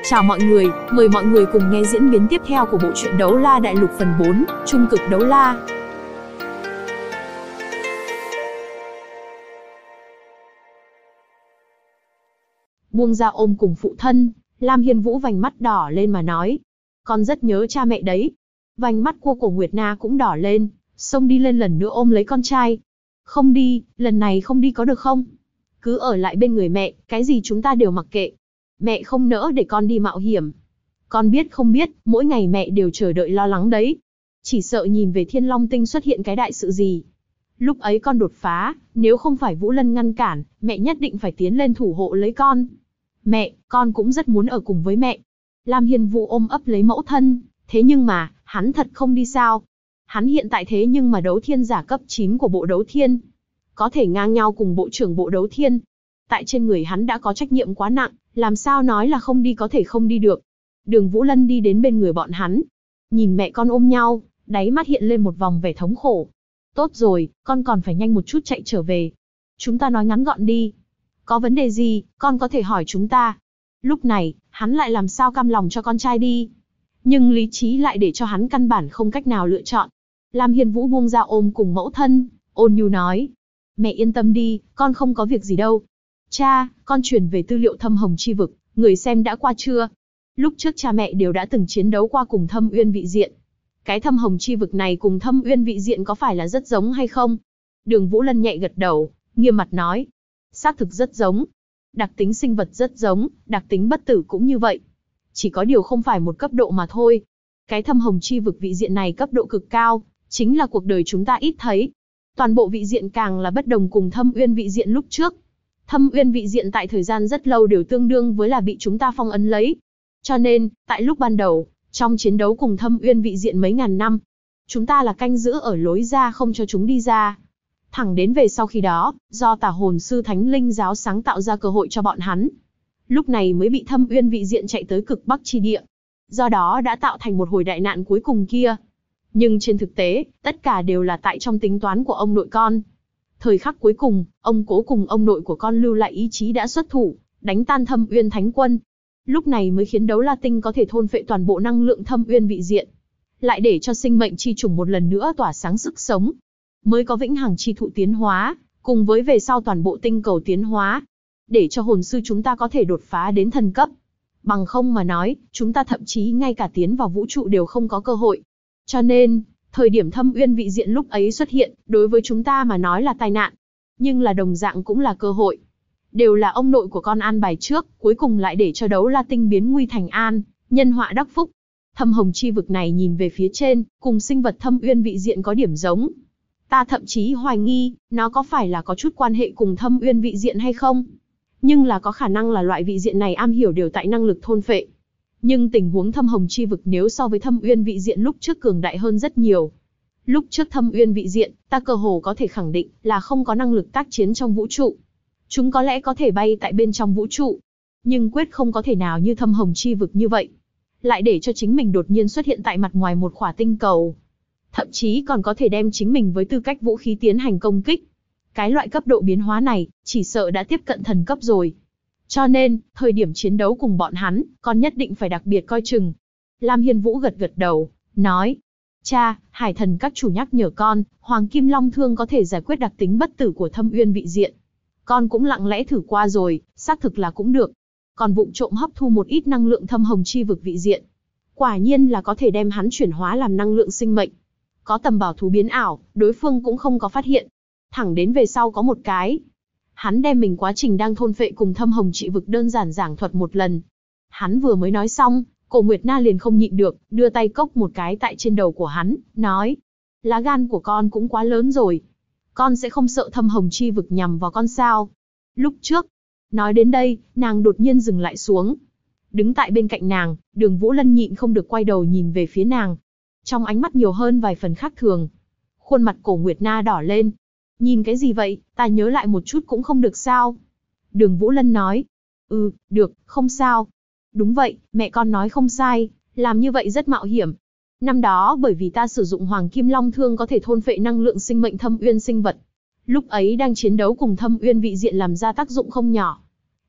Chào mọi người, mời mọi người cùng nghe diễn biến tiếp theo của bộ truyện Đấu La Đại Lục phần 4, Trung cực đấu la. Buông ra ôm cùng phụ thân, Lam Hiên Vũ vành mắt đỏ lên mà nói. Con rất nhớ cha mẹ đấy. Vành mắt của Cổ Nguyệt Na cũng đỏ lên, xông đi lên lần nữa ôm lấy con trai. Không đi, lần này không đi có được không? Cứ ở lại bên người mẹ, cái gì chúng ta đều mặc kệ. Mẹ không nỡ để con đi mạo hiểm. Con biết không biết, mỗi ngày mẹ đều chờ đợi lo lắng đấy. Chỉ sợ nhìn về Thiên Long Tinh xuất hiện cái đại sự gì. Lúc ấy con đột phá, nếu không phải Vũ Lân ngăn cản, mẹ nhất định phải tiến lên thủ hộ lấy con. Mẹ, con cũng rất muốn ở cùng với mẹ. Lam Hiên Vũ ôm ấp lấy mẫu thân, thế nhưng mà, hắn thật không đi sao. Hắn hiện tại thế nhưng mà đấu thiên giả cấp 9 của bộ đấu thiên. Có thể ngang nhau cùng bộ trưởng bộ đấu thiên. Tại trên người hắn đã có trách nhiệm quá nặng, làm sao nói là không đi có thể không đi được. Đường Vũ Lân đi đến bên người bọn hắn. Nhìn mẹ con ôm nhau, đáy mắt hiện lên một vòng vẻ thống khổ. Tốt rồi, con còn phải nhanh một chút chạy trở về. Chúng ta nói ngắn gọn đi. Có vấn đề gì, con có thể hỏi chúng ta. Lúc này, hắn lại làm sao cam lòng cho con trai đi. Nhưng lý trí lại để cho hắn căn bản không cách nào lựa chọn. Lam Hiên Vũ buông ra ôm cùng mẫu thân, ôn nhu nói. Mẹ yên tâm đi, con không có việc gì đâu. Cha, con truyền về tư liệu Thâm Hồng Chi Vực, người xem đã qua chưa? Lúc trước cha mẹ đều đã từng chiến đấu qua cùng Thâm Uyên Vị Diện. Cái Thâm Hồng Chi Vực này cùng Thâm Uyên Vị Diện có phải là rất giống hay không? Đường Vũ Lân nhẹ gật đầu, nghiêm mặt nói. Xác thực rất giống. Đặc tính sinh vật rất giống, đặc tính bất tử cũng như vậy. Chỉ có điều không phải một cấp độ mà thôi. Cái Thâm Hồng Chi Vực vị diện này cấp độ cực cao, chính là cuộc đời chúng ta ít thấy. Toàn bộ vị diện càng là bất đồng cùng Thâm Uyên vị diện lúc trước. Thâm Uyên vị diện tại thời gian rất lâu đều tương đương với là bị chúng ta phong ấn lấy. Cho nên, tại lúc ban đầu, trong chiến đấu cùng Thâm Uyên vị diện mấy ngàn năm, chúng ta là canh giữ ở lối ra không cho chúng đi ra. Thẳng đến về sau khi đó, do Tà Hồn Sư Thánh Linh Giáo sáng tạo ra cơ hội cho bọn hắn. Lúc này mới bị Thâm Uyên vị diện chạy tới cực Bắc chi địa. Do đó đã tạo thành một hồi đại nạn cuối cùng kia. Nhưng trên thực tế, tất cả đều là tại trong tính toán của ông nội con. Thời khắc cuối cùng, ông cố cùng ông nội của con lưu lại ý chí đã xuất thủ, đánh tan Thâm Uyên Thánh Quân. Lúc này mới khiến Đấu La Tinh có thể thôn phệ toàn bộ năng lượng Thâm Uyên vị diện. Lại để cho sinh mệnh chi chủng một lần nữa tỏa sáng sức sống. Mới có vĩnh hằng chi thụ tiến hóa, cùng với về sau toàn bộ tinh cầu tiến hóa. Để cho hồn sư chúng ta có thể đột phá đến thần cấp. Bằng không mà nói, chúng ta thậm chí ngay cả tiến vào vũ trụ đều không có cơ hội. Cho nên, thời điểm Thâm Uyên vị diện lúc ấy xuất hiện, đối với chúng ta mà nói là tai nạn. Nhưng là đồng dạng cũng là cơ hội. Đều là ông nội của con an bài trước, cuối cùng lại để cho Đấu La Tinh biến nguy thành an, nhân họa đắc phúc. Thâm Hồng Chi Vực này nhìn về phía trên, cùng sinh vật Thâm Uyên vị diện có điểm giống. Ta thậm chí hoài nghi, nó có phải là có chút quan hệ cùng Thâm Uyên vị diện hay không? Nhưng là có khả năng là loại vị diện này am hiểu đều tại năng lực thôn phệ. Nhưng tình huống Thâm Hồng Chi Vực nếu so với Thâm Uyên vị diện lúc trước cường đại hơn rất nhiều. Lúc trước Thâm Uyên vị diện, ta cơ hồ có thể khẳng định là không có năng lực tác chiến trong vũ trụ. Chúng có lẽ có thể bay tại bên trong vũ trụ, nhưng quyết không có thể nào như Thâm Hồng Chi Vực như vậy. Lại để cho chính mình đột nhiên xuất hiện tại mặt ngoài một khỏa tinh cầu. Thậm chí còn có thể đem chính mình với tư cách vũ khí tiến hành công kích. Cái loại cấp độ biến hóa này, chỉ sợ đã tiếp cận thần cấp rồi. Cho nên, thời điểm chiến đấu cùng bọn hắn, con nhất định phải đặc biệt coi chừng. Lam Hiên Vũ gật gật đầu, nói. Cha, Hải Thần các chủ nhắc nhở con, Hoàng Kim Long Thương có thể giải quyết đặc tính bất tử của Thâm Uyên vị diện. Con cũng lặng lẽ thử qua rồi, xác thực là cũng được. Còn vụng trộm hấp thu một ít năng lượng Thâm Hồng Chi Vực vị diện. Quả nhiên là có thể đem hắn chuyển hóa làm năng lượng sinh mệnh. Có tầm bảo thú biến ảo, đối phương cũng không có phát hiện. Thẳng đến về sau có một cái. Hắn đem mình quá trình đang thôn phệ cùng Thâm Hồng Chi Vực đơn giản giảng thuật một lần. Hắn vừa mới nói xong, Cổ Nguyệt Na liền không nhịn được, đưa tay cốc một cái tại trên đầu của hắn, nói. Lá gan của con cũng quá lớn rồi. Con sẽ không sợ Thâm Hồng Chi Vực nhằm vào con sao? Lúc trước, nói đến đây, nàng đột nhiên dừng lại xuống. Đứng tại bên cạnh nàng, Đường Vũ Lân nhịn không được quay đầu nhìn về phía nàng. Trong ánh mắt nhiều hơn vài phần khác thường. Khuôn mặt Cổ Nguyệt Na đỏ lên. Nhìn cái gì vậy, ta nhớ lại một chút cũng không được sao? Đường Vũ Lân nói. Được, không sao. Đúng vậy, mẹ con nói không sai, làm như vậy rất mạo hiểm. Năm đó bởi vì ta sử dụng Hoàng Kim Long Thương có thể thôn phệ năng lượng sinh mệnh Thâm Uyên sinh vật. Lúc ấy đang chiến đấu cùng Thâm Uyên vị diện làm ra tác dụng không nhỏ.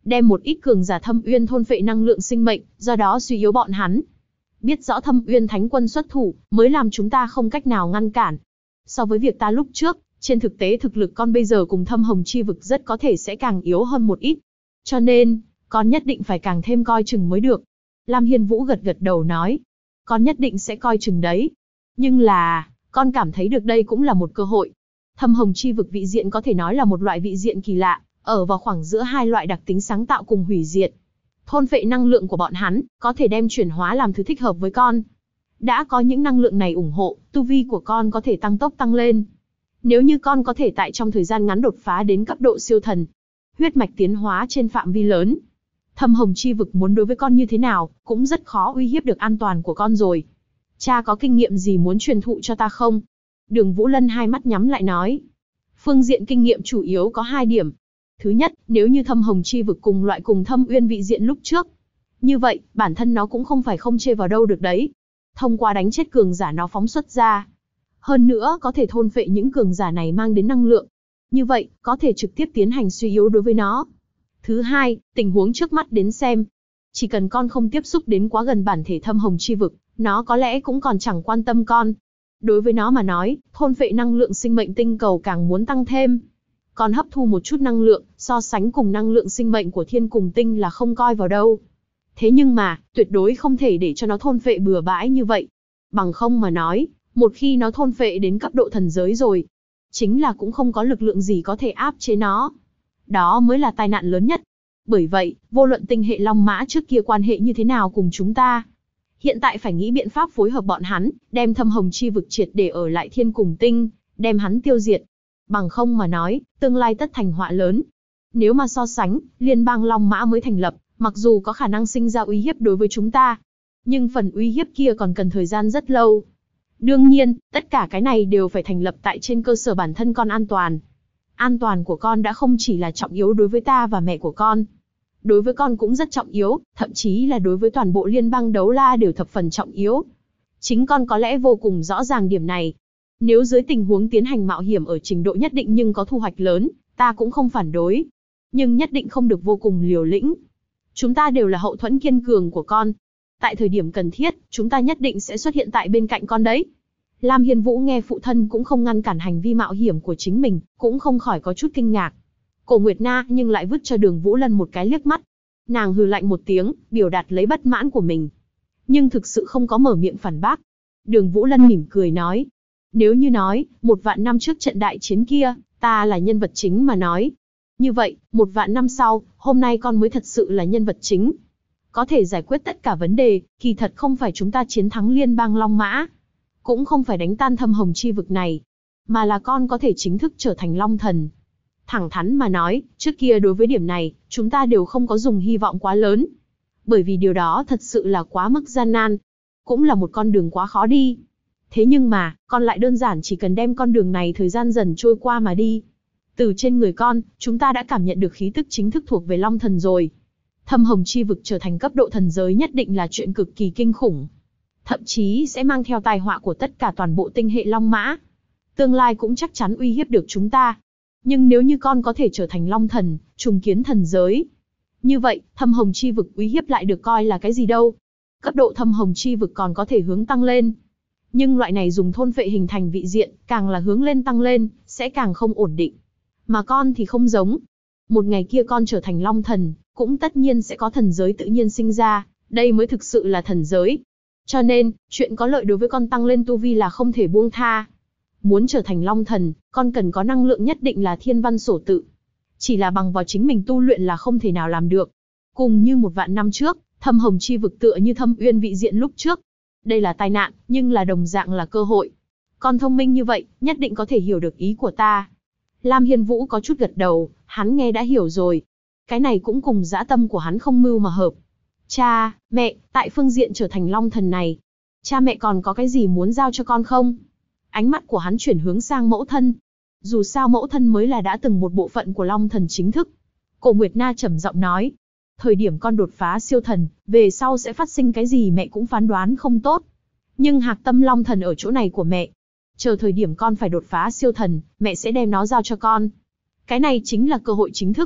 đem một ít cường giả Thâm Uyên thôn phệ năng lượng sinh mệnh, do đó suy yếu bọn hắn. Biết rõ Thâm Uyên Thánh Quân xuất thủ, mới làm chúng ta không cách nào ngăn cản. So với việc ta lúc trước, trên thực tế thực lực con bây giờ cùng Thâm Hồng Chi Vực rất có thể sẽ càng yếu hơn một ít. Cho nên, con nhất định phải càng thêm coi chừng mới được. Lam Hiên Vũ gật gật đầu nói. Con nhất định sẽ coi chừng đấy. Nhưng là, con cảm thấy được đây cũng là một cơ hội. Thâm Hồng Chi Vực vị diện có thể nói là một loại vị diện kỳ lạ, ở vào khoảng giữa hai loại đặc tính sáng tạo cùng hủy diệt. Thôn phệ năng lượng của bọn hắn, có thể đem chuyển hóa làm thứ thích hợp với con. Đã có những năng lượng này ủng hộ, tu vi của con có thể tăng tốc tăng lên. Nếu như con có thể tại trong thời gian ngắn đột phá đến cấp độ siêu thần, huyết mạch tiến hóa trên phạm vi lớn, Thâm Hồng Chi Vực muốn đối với con như thế nào, cũng rất khó uy hiếp được an toàn của con rồi. Cha có kinh nghiệm gì muốn truyền thụ cho ta không? Đường Vũ Lân hai mắt nhắm lại nói. Phương diện kinh nghiệm chủ yếu có 2 điểm. Thứ nhất, nếu như Thâm Hồng Chi Vực cùng loại cùng Thâm Uyên vị diện lúc trước, như vậy, bản thân nó cũng không phải không chê vào đâu được đấy. Thông qua đánh chết cường giả nó phóng xuất ra. Hơn nữa, có thể thôn phệ những cường giả này mang đến năng lượng. Như vậy, có thể trực tiếp tiến hành suy yếu đối với nó. Thứ hai, tình huống trước mắt đến xem. Chỉ cần con không tiếp xúc đến quá gần bản thể Thâm Hồng Chi Vực, nó có lẽ cũng còn chẳng quan tâm con. Đối với nó mà nói, thôn phệ năng lượng sinh mệnh tinh cầu càng muốn tăng thêm. Còn hấp thu một chút năng lượng, so sánh cùng năng lượng sinh mệnh của thiên cùng tinh là không coi vào đâu. Thế nhưng mà, tuyệt đối không thể để cho nó thôn phệ bừa bãi như vậy. Bằng không mà nói, một khi nó thôn phệ đến cấp độ thần giới rồi, chính là cũng không có lực lượng gì có thể áp chế nó. Đó mới là tai nạn lớn nhất. Bởi vậy, vô luận tinh hệ Long Mã trước kia quan hệ như thế nào cùng chúng ta, hiện tại phải nghĩ biện pháp phối hợp bọn hắn, đem Thâm Hồng Chi Vực triệt để ở lại thiên cùng tinh, đem hắn tiêu diệt. Bằng không mà nói, tương lai tất thành họa lớn. Nếu mà so sánh, liên bang Long Mã mới thành lập, mặc dù có khả năng sinh ra uy hiếp đối với chúng ta, nhưng phần uy hiếp kia còn cần thời gian rất lâu. Đương nhiên, tất cả cái này đều phải thành lập tại trên cơ sở bản thân con an toàn. An toàn của con đã không chỉ là trọng yếu đối với ta và mẹ của con. Đối với con cũng rất trọng yếu, thậm chí là đối với toàn bộ liên bang Đấu La đều thập phần trọng yếu. Chính con có lẽ vô cùng rõ ràng điểm này. Nếu dưới tình huống tiến hành mạo hiểm ở trình độ nhất định nhưng có thu hoạch lớn, ta cũng không phản đối. Nhưng nhất định không được vô cùng liều lĩnh. Chúng ta đều là hậu thuẫn kiên cường của con. Tại thời điểm cần thiết, chúng ta nhất định sẽ xuất hiện tại bên cạnh con đấy. Lam Hiên Vũ nghe phụ thân cũng không ngăn cản hành vi mạo hiểm của chính mình, cũng không khỏi có chút kinh ngạc. Cổ Nguyệt Na nhưng lại vứt cho Đường Vũ Lân một cái liếc mắt. Nàng hừ lạnh một tiếng, biểu đạt lấy bất mãn của mình. Nhưng thực sự không có mở miệng phản bác. Đường Vũ Lân mỉm cười nói. Nếu như nói, 1.000 năm trước trận đại chiến kia, ta là nhân vật chính mà nói. Như vậy, 1.000 năm sau, hôm nay con mới thật sự là nhân vật chính. Có thể giải quyết tất cả vấn đề, kỳ thật không phải chúng ta chiến thắng liên bang Long Mã. Cũng không phải đánh tan Thâm Hồng Chi Vực này. Mà là con có thể chính thức trở thành Long Thần. Thẳng thắn mà nói, trước kia đối với điểm này, chúng ta đều không có dùng hy vọng quá lớn. Bởi vì điều đó thật sự là quá mức gian nan. Cũng là một con đường quá khó đi. Thế nhưng mà, con lại đơn giản chỉ cần đem con đường này thời gian dần trôi qua mà đi. Từ trên người con, chúng ta đã cảm nhận được khí tức chính thức thuộc về Long Thần rồi. Thâm Hồng Chi Vực trở thành cấp độ thần giới nhất định là chuyện cực kỳ kinh khủng. Thậm chí sẽ mang theo tai họa của tất cả toàn bộ tinh hệ Long Mã. Tương lai cũng chắc chắn uy hiếp được chúng ta. Nhưng nếu như con có thể trở thành Long Thần, trùng kiến thần giới, như vậy, Thâm Hồng Chi Vực uy hiếp lại được coi là cái gì đâu. Cấp độ Thâm Hồng Chi Vực còn có thể hướng tăng lên. Nhưng loại này dùng thôn phệ hình thành vị diện, càng là hướng lên tăng lên, sẽ càng không ổn định. Mà con thì không giống. Một ngày kia con trở thành Long Thần, cũng tất nhiên sẽ có thần giới tự nhiên sinh ra, đây mới thực sự là thần giới. Cho nên, chuyện có lợi đối với con tăng lên tu vi là không thể buông tha. Muốn trở thành Long Thần, con cần có năng lượng nhất định là thiên văn sổ tự. Chỉ là bằng vào chính mình tu luyện là không thể nào làm được. Cùng như 1.000 năm trước, Thâm Hồng Chi Vực tựa như Thâm Uyên vị diện lúc trước. Đây là tai nạn, nhưng là đồng dạng là cơ hội. Con thông minh như vậy, nhất định có thể hiểu được ý của ta. Lam Hiên Vũ có chút gật đầu, hắn nghe đã hiểu rồi. Cái này cũng cùng dã tâm của hắn không mưu mà hợp. Cha, mẹ, tại phương diện trở thành Long Thần này, cha mẹ còn có cái gì muốn giao cho con không? Ánh mắt của hắn chuyển hướng sang mẫu thân. Dù sao mẫu thân mới là đã từng một bộ phận của Long Thần chính thức. Cổ Nguyệt Na trầm giọng nói. Thời điểm con đột phá siêu thần, về sau sẽ phát sinh cái gì mẹ cũng phán đoán không tốt. Nhưng hạc tâm Long Thần ở chỗ này của mẹ. Chờ thời điểm con phải đột phá siêu thần, mẹ sẽ đem nó giao cho con. Cái này chính là cơ hội chính thức.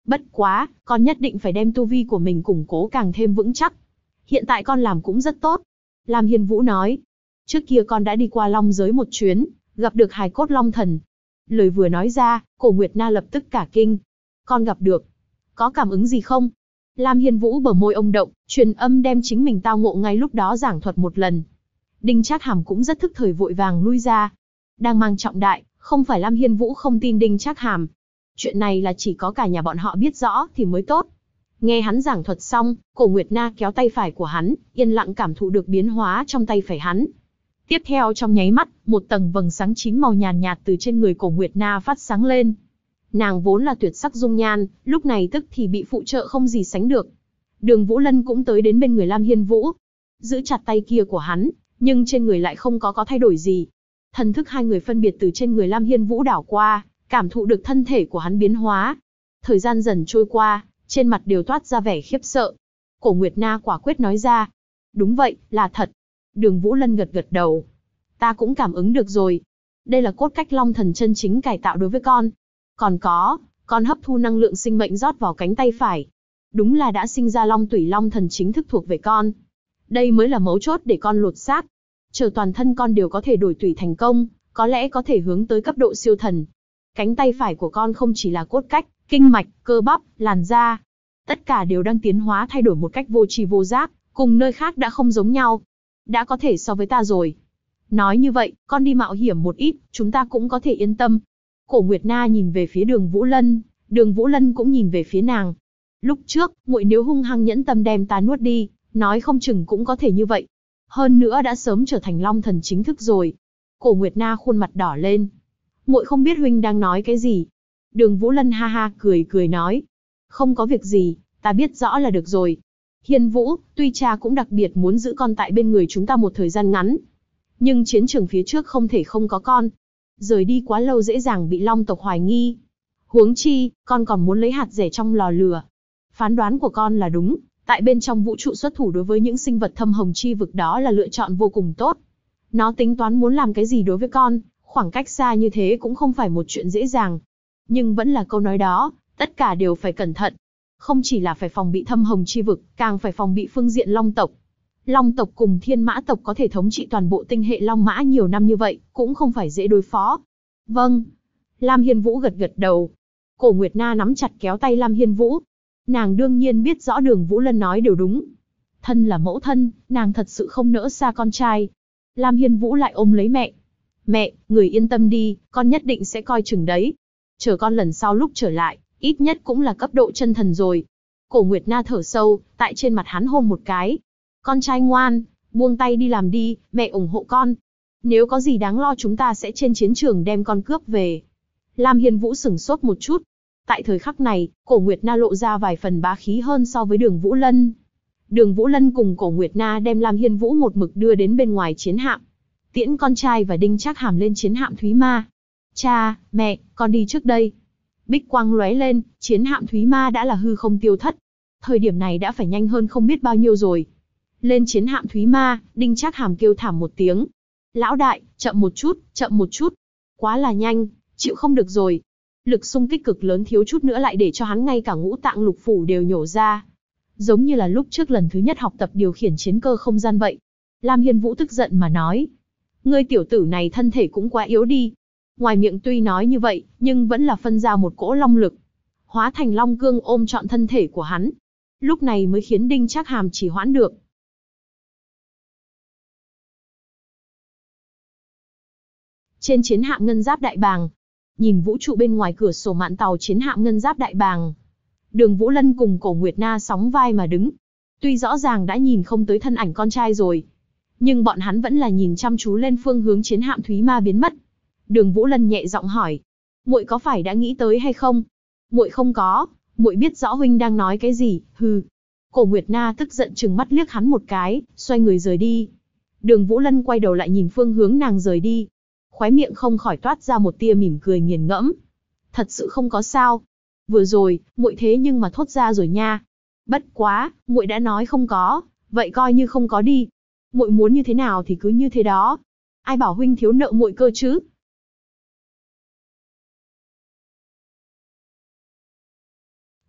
Bất quá, con nhất định phải đem tu vi của mình củng cố càng thêm vững chắc. Hiện tại con làm cũng rất tốt. Lam Hiên Vũ nói. Trước kia con đã đi qua Long giới một chuyến, gặp được hài cốt Long thần. Lời vừa nói ra, Cổ Nguyệt Na lập tức cả kinh. Con gặp được. Có cảm ứng gì không? Lam Hiên Vũ bờ môi ông động, truyền âm đem chính mình tao ngộ ngay lúc đó giảng thuật một lần. Đinh Trác Hàm cũng rất thức thời vội vàng lui ra. Đang mang trọng đại, không phải Lam Hiên Vũ không tin Đinh Trác Hàm. Chuyện này là chỉ có cả nhà bọn họ biết rõ thì mới tốt. Nghe hắn giảng thuật xong, Cổ Nguyệt Na kéo tay phải của hắn, yên lặng cảm thụ được biến hóa trong tay phải hắn. Tiếp theo trong nháy mắt, một tầng vầng sáng chín màu nhàn nhạt từ trên người Cổ Nguyệt Na phát sáng lên. Nàng vốn là tuyệt sắc dung nhan, lúc này tức thì bị phụ trợ không gì sánh được. Đường Vũ Lân cũng tới đến bên người Lam Hiên Vũ, giữ chặt tay kia của hắn, nhưng trên người lại không có thay đổi gì. Thần thức hai người phân biệt từ trên người Lam Hiên Vũ đảo qua, cảm thụ được thân thể của hắn biến hóa. Thời gian dần trôi qua, trên mặt đều toát ra vẻ khiếp sợ. Cổ Nguyệt Na quả quyết nói ra. Đúng vậy, là thật. Đường Vũ Lân gật gật đầu. Ta cũng cảm ứng được rồi. Đây là cốt cách Long thần chân chính cải tạo đối với con. Còn có, con hấp thu năng lượng sinh mệnh rót vào cánh tay phải. Đúng là đã sinh ra Long tủy Long thần chính thức thuộc về con. Đây mới là mấu chốt để con lột xác. Chờ toàn thân con đều có thể đổi tủy thành công, có lẽ có thể hướng tới cấp độ siêu thần. Cánh tay phải của con không chỉ là cốt cách, kinh mạch, cơ bắp, làn da. Tất cả đều đang tiến hóa thay đổi một cách vô tri vô giác, cùng nơi khác đã không giống nhau. Đã có thể so với ta rồi. Nói như vậy, con đi mạo hiểm một ít, chúng ta cũng có thể yên tâm. Cổ Nguyệt Na nhìn về phía Đường Vũ Lân, Đường Vũ Lân cũng nhìn về phía nàng. Lúc trước, muội nếu hung hăng nhẫn tâm đem ta nuốt đi, nói không chừng cũng có thể như vậy. Hơn nữa đã sớm trở thành Long thần chính thức rồi. Cổ Nguyệt Na khuôn mặt đỏ lên. Muội không biết huynh đang nói cái gì. Đường Vũ Lân ha ha cười cười nói. Không có việc gì, ta biết rõ là được rồi. Hiên Vũ, tuy cha cũng đặc biệt muốn giữ con tại bên người chúng ta một thời gian ngắn. Nhưng chiến trường phía trước không thể không có con. Rời đi quá lâu dễ dàng bị Long tộc hoài nghi. Huống chi, con còn muốn lấy hạt rẻ trong lò lửa. Phán đoán của con là đúng. Tại bên trong vũ trụ xuất thủ đối với những sinh vật thâm hồng chi vực đó là lựa chọn vô cùng tốt. Nó tính toán muốn làm cái gì đối với con, khoảng cách xa như thế cũng không phải một chuyện dễ dàng. Nhưng vẫn là câu nói đó, tất cả đều phải cẩn thận. Không chỉ là phải phòng bị thâm hồng chi vực, càng phải phòng bị phương diện Long tộc. Long tộc cùng Thiên Mã tộc có thể thống trị toàn bộ tinh hệ Long Mã nhiều năm như vậy, cũng không phải dễ đối phó. Vâng. Lam Hiên Vũ gật gật đầu. Cổ Nguyệt Na nắm chặt kéo tay Lam Hiên Vũ. Nàng đương nhiên biết rõ Đường Vũ Lân nói đều đúng. Thân là mẫu thân, nàng thật sự không nỡ xa con trai. Lam Hiên Vũ lại ôm lấy mẹ. Mẹ, người yên tâm đi, con nhất định sẽ coi chừng đấy. Chờ con lần sau lúc trở lại, ít nhất cũng là cấp độ chân thần rồi. Cổ Nguyệt Na thở sâu, tại trên mặt hắn hôn một cái. Con trai ngoan, buông tay đi làm đi, mẹ ủng hộ con. Nếu có gì đáng lo chúng ta sẽ trên chiến trường đem con cướp về. Lam Hiên Vũ sửng sốt một chút. Tại thời khắc này, Cổ Nguyệt Na lộ ra vài phần bá khí hơn so với Đường Vũ Lân. Đường Vũ Lân cùng Cổ Nguyệt Na đem Lam Hiên Vũ một mực đưa đến bên ngoài chiến hạm. Tiễn con trai và Đinh Trác Hàm lên chiến hạm Thúy Ma. Cha, mẹ, con đi trước đây. Bích quang lóe lên, chiến hạm Thúy Ma đã là hư không tiêu thất. Thời điểm này đã phải nhanh hơn không biết bao nhiêu rồi. Lên chiến hạm Thúy Ma, Đinh Trác Hàm kêu thảm một tiếng. Lão đại, chậm một chút, chậm một chút. Quá là nhanh, chịu không được rồi. Lực xung kích cực lớn thiếu chút nữa lại để cho hắn ngay cả ngũ tạng lục phủ đều nhổ ra. Giống như là lúc trước lần thứ nhất học tập điều khiển chiến cơ không gian vậy. Lam Hiên Vũ tức giận mà nói. Ngươi tiểu tử này thân thể cũng quá yếu đi. Ngoài miệng tuy nói như vậy, nhưng vẫn là phân ra một cỗ long lực. Hóa thành long cương ôm trọn thân thể của hắn. Lúc này mới khiến Đinh Trác Hàm chỉ hoãn được. Trên chiến hạm Ngân Giáp Đại Bàng. Nhìn vũ trụ bên ngoài cửa sổ mạn tàu chiến hạm Ngân Giáp Đại Bàng. Đường Vũ Lân cùng Cổ Nguyệt Na sóng vai mà đứng. Tuy rõ ràng đã nhìn không tới thân ảnh con trai rồi, nhưng bọn hắn vẫn là nhìn chăm chú lên phương hướng chiến hạm Thúy Ma biến mất. Đường Vũ Lân nhẹ giọng hỏi, muội có phải đã nghĩ tới hay không? Muội không có, muội biết rõ huynh đang nói cái gì, hừ. Cổ Nguyệt Na tức giận trừng mắt liếc hắn một cái, xoay người rời đi. Đường Vũ Lân quay đầu lại nhìn phương hướng nàng rời đi. Khóe miệng không khỏi toát ra một tia mỉm cười nghiền ngẫm. Thật sự không có sao. Vừa rồi, muội thế nhưng mà thốt ra rồi nha. Bất quá, muội đã nói không có, vậy coi như không có đi. Muội muốn như thế nào thì cứ như thế đó. Ai bảo huynh thiếu nợ muội cơ chứ?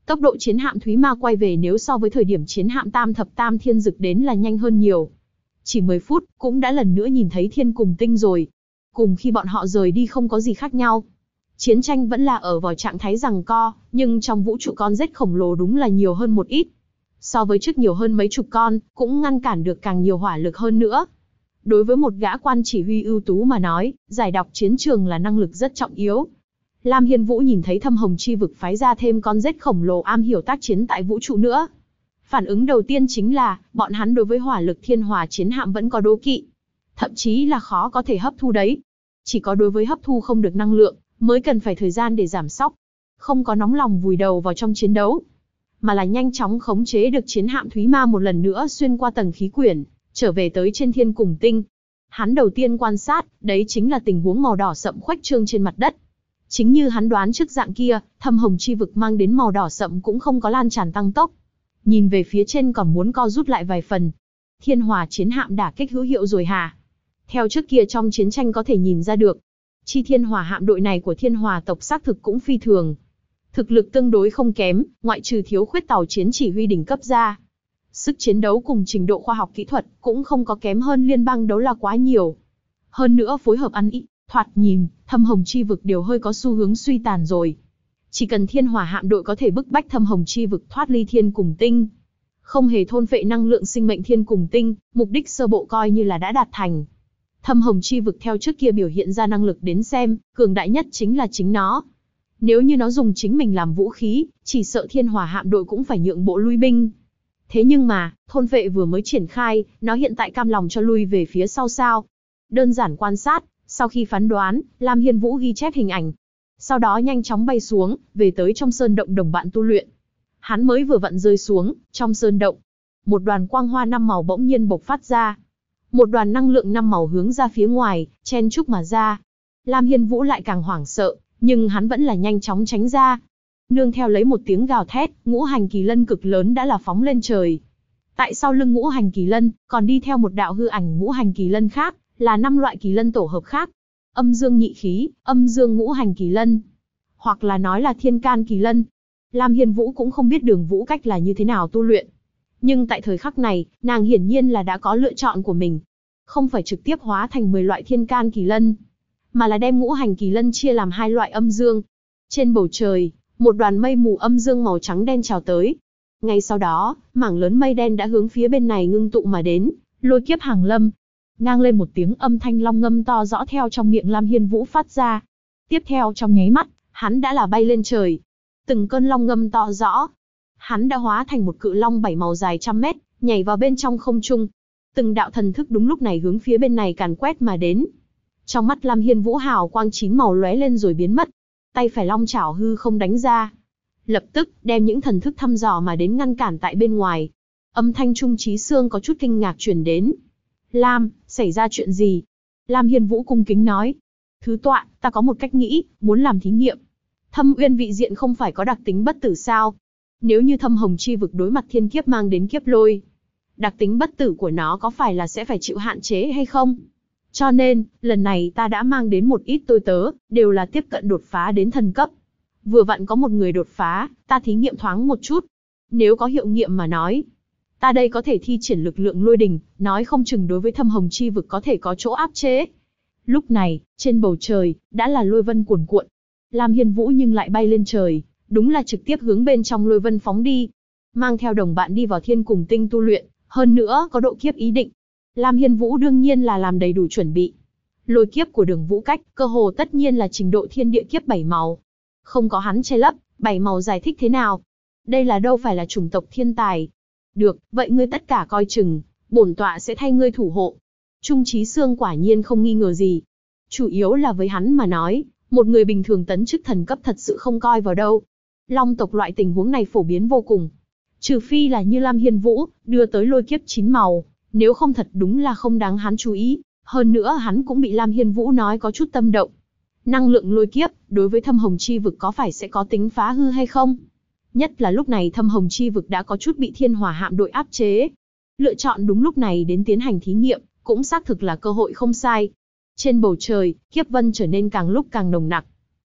Tốc độ chiến hạm Thúy Ma quay về nếu so với thời điểm chiến hạm Tam Thập Tam Thiên Dực đến là nhanh hơn nhiều. Chỉ 10 phút, cũng đã lần nữa nhìn thấy Thiên Cùng Tinh rồi. Cùng khi bọn họ rời đi không có gì khác nhau. Chiến tranh vẫn là ở vào trạng thái giằng co, nhưng trong vũ trụ con rết khổng lồ đúng là nhiều hơn một ít. So với trước nhiều hơn mấy chục con, cũng ngăn cản được càng nhiều hỏa lực hơn nữa. Đối với một gã quan chỉ huy ưu tú mà nói, giải đọc chiến trường là năng lực rất trọng yếu. Lam Hiên Vũ nhìn thấy Thâm Hồng Chi Vực phái ra thêm con rết khổng lồ am hiểu tác chiến tại vũ trụ nữa. Phản ứng đầu tiên chính là, bọn hắn đối với hỏa lực thiên hỏa chiến hạm vẫn có đố kỵ. Thậm chí là khó có thể hấp thu đấy. Chỉ có đối với hấp thu không được năng lượng, mới cần phải thời gian để giảm sóc. Không có nóng lòng vùi đầu vào trong chiến đấu, mà là nhanh chóng khống chế được chiến hạm Thúy Ma một lần nữa xuyên qua tầng khí quyển, trở về tới trên Thiên Cùng Tinh. Hắn đầu tiên quan sát, đấy chính là tình huống màu đỏ sậm khuếch trương trên mặt đất. Chính như hắn đoán trước dạng kia, Thâm Hồng Chi Vực mang đến màu đỏ sậm cũng không có lan tràn tăng tốc. Nhìn về phía trên còn muốn co rút lại vài phần. Thiên Hỏa chiến hạm đả kích hữu hiệu rồi hả? Theo trước kia trong chiến tranh có thể nhìn ra được, chi Thiên Hỏa hạm đội này của Thiên Hỏa tộc xác thực cũng phi thường. Thực lực tương đối không kém, ngoại trừ thiếu khuyết tàu chiến chỉ huy đỉnh cấp ra. Sức chiến đấu cùng trình độ khoa học kỹ thuật cũng không có kém hơn liên bang đấu la quá nhiều. Hơn nữa phối hợp ăn ý, thoạt nhìn, Thâm Hồng Chi Vực đều hơi có xu hướng suy tàn rồi. Chỉ cần Thiên Hỏa hạm đội có thể bức bách Thâm Hồng Chi Vực thoát ly Thiên Cùng Tinh, không hề thôn phệ năng lượng sinh mệnh Thiên Cùng Tinh, mục đích sơ bộ coi như là đã đạt thành. Thâm Hồng Chi Vực theo trước kia biểu hiện ra năng lực đến xem, cường đại nhất chính là chính nó. Nếu như nó dùng chính mình làm vũ khí, chỉ sợ Thiên Hỏa hạm đội cũng phải nhượng bộ lui binh. Thế nhưng mà, thôn vệ vừa mới triển khai, nó hiện tại cam lòng cho lui về phía sau sao? Đơn giản quan sát, sau khi phán đoán, Lam Hiên Vũ ghi chép hình ảnh. Sau đó nhanh chóng bay xuống, về tới trong sơn động đồng bạn tu luyện. Hắn mới vừa vặn rơi xuống, trong sơn động. Một đoàn quang hoa 5 màu bỗng nhiên bộc phát ra. Một đoàn năng lượng 5 màu hướng ra phía ngoài, chen chúc mà ra. Lam Hiên Vũ lại càng hoảng sợ, nhưng hắn vẫn là nhanh chóng tránh ra. Nương theo lấy một tiếng gào thét, ngũ hành kỳ lân cực lớn đã là phóng lên trời. Tại sau lưng ngũ hành kỳ lân, còn đi theo một đạo hư ảnh ngũ hành kỳ lân khác, là 5 loại kỳ lân tổ hợp khác. Âm dương nhị khí, âm dương ngũ hành kỳ lân. Hoặc là nói là thiên can kỳ lân. Lam Hiên Vũ cũng không biết Đường Vũ Cách là như thế nào tu luyện. Nhưng tại thời khắc này, nàng hiển nhiên là đã có lựa chọn của mình. Không phải trực tiếp hóa thành 10 loại thiên can kỳ lân, mà là đem ngũ hành kỳ lân chia làm 2 loại âm dương. Trên bầu trời, một đoàn mây mù âm dương màu trắng đen trào tới. Ngay sau đó, mảng lớn mây đen đã hướng phía bên này ngưng tụ mà đến, lôi kiếp hàng lâm. Ngang lên một tiếng âm thanh long ngâm to rõ theo trong miệng Lam Hiên Vũ phát ra. Tiếp theo trong nháy mắt, hắn đã là bay lên trời. Từng cơn long ngâm to rõ. Hắn đã hóa thành một cự long 7 màu dài trăm mét, nhảy vào bên trong không trung. Từng đạo thần thức đúng lúc này hướng phía bên này càn quét mà đến. Trong mắt Lam Hiên Vũ hào quang 9 màu lóe lên rồi biến mất. Tay phải long chảo hư không đánh ra. Lập tức, đem những thần thức thăm dò mà đến ngăn cản tại bên ngoài. Âm thanh Trung Chí Xương có chút kinh ngạc truyền đến. Lam, xảy ra chuyện gì? Lam Hiên Vũ cung kính nói. Thứ tọa, ta có một cách nghĩ, muốn làm thí nghiệm. Thâm Uyên vị diện không phải có đặc tính bất tử sao? Nếu như Thâm Hồng Chi Vực đối mặt thiên kiếp mang đến kiếp lôi, đặc tính bất tử của nó có phải là sẽ phải chịu hạn chế hay không? Cho nên, lần này ta đã mang đến một ít tôi tớ, đều là tiếp cận đột phá đến thần cấp. Vừa vặn có một người đột phá, ta thí nghiệm thoáng một chút. Nếu có hiệu nghiệm mà nói, ta đây có thể thi triển lực lượng lôi đình, nói không chừng đối với Thâm Hồng Chi Vực có thể có chỗ áp chế. Lúc này, trên bầu trời, đã là lôi vân cuồn cuộn. Lam Hiên Vũ nhưng lại bay lên trời, đúng là trực tiếp hướng bên trong lôi vân phóng đi. Mang theo đồng bạn đi vào Thiên Cùng Tinh tu luyện, hơn nữa có độ kiếp ý định. Lam Hiên Vũ đương nhiên là làm đầy đủ chuẩn bị. Lôi kiếp của Đường Vũ Cách, cơ hồ tất nhiên là trình độ thiên địa kiếp 7 màu. Không có hắn che lấp, 7 màu giải thích thế nào? Đây là đâu phải là chủng tộc thiên tài. Được, vậy ngươi tất cả coi chừng, bổn tọa sẽ thay ngươi thủ hộ. Trung Chí Xương quả nhiên không nghi ngờ gì. Chủ yếu là với hắn mà nói, một người bình thường tấn chức thần cấp thật sự không coi vào đâu. Long tộc loại tình huống này phổ biến vô cùng. Trừ phi là như Lam Hiên Vũ, đưa tới lôi kiếp 9 màu, nếu không thật đúng là không đáng hắn chú ý. Hơn nữa hắn cũng bị Lam Hiên Vũ nói có chút tâm động. Năng lượng lôi kiếp, đối với Thâm Hồng Chi Vực có phải sẽ có tính phá hư hay không? Nhất là lúc này Thâm Hồng Chi Vực đã có chút bị Thiên Hỏa hạm đội áp chế. Lựa chọn đúng lúc này đến tiến hành thí nghiệm, cũng xác thực là cơ hội không sai. Trên bầu trời, kiếp vân trở nên càng lúc càng nồng nặc.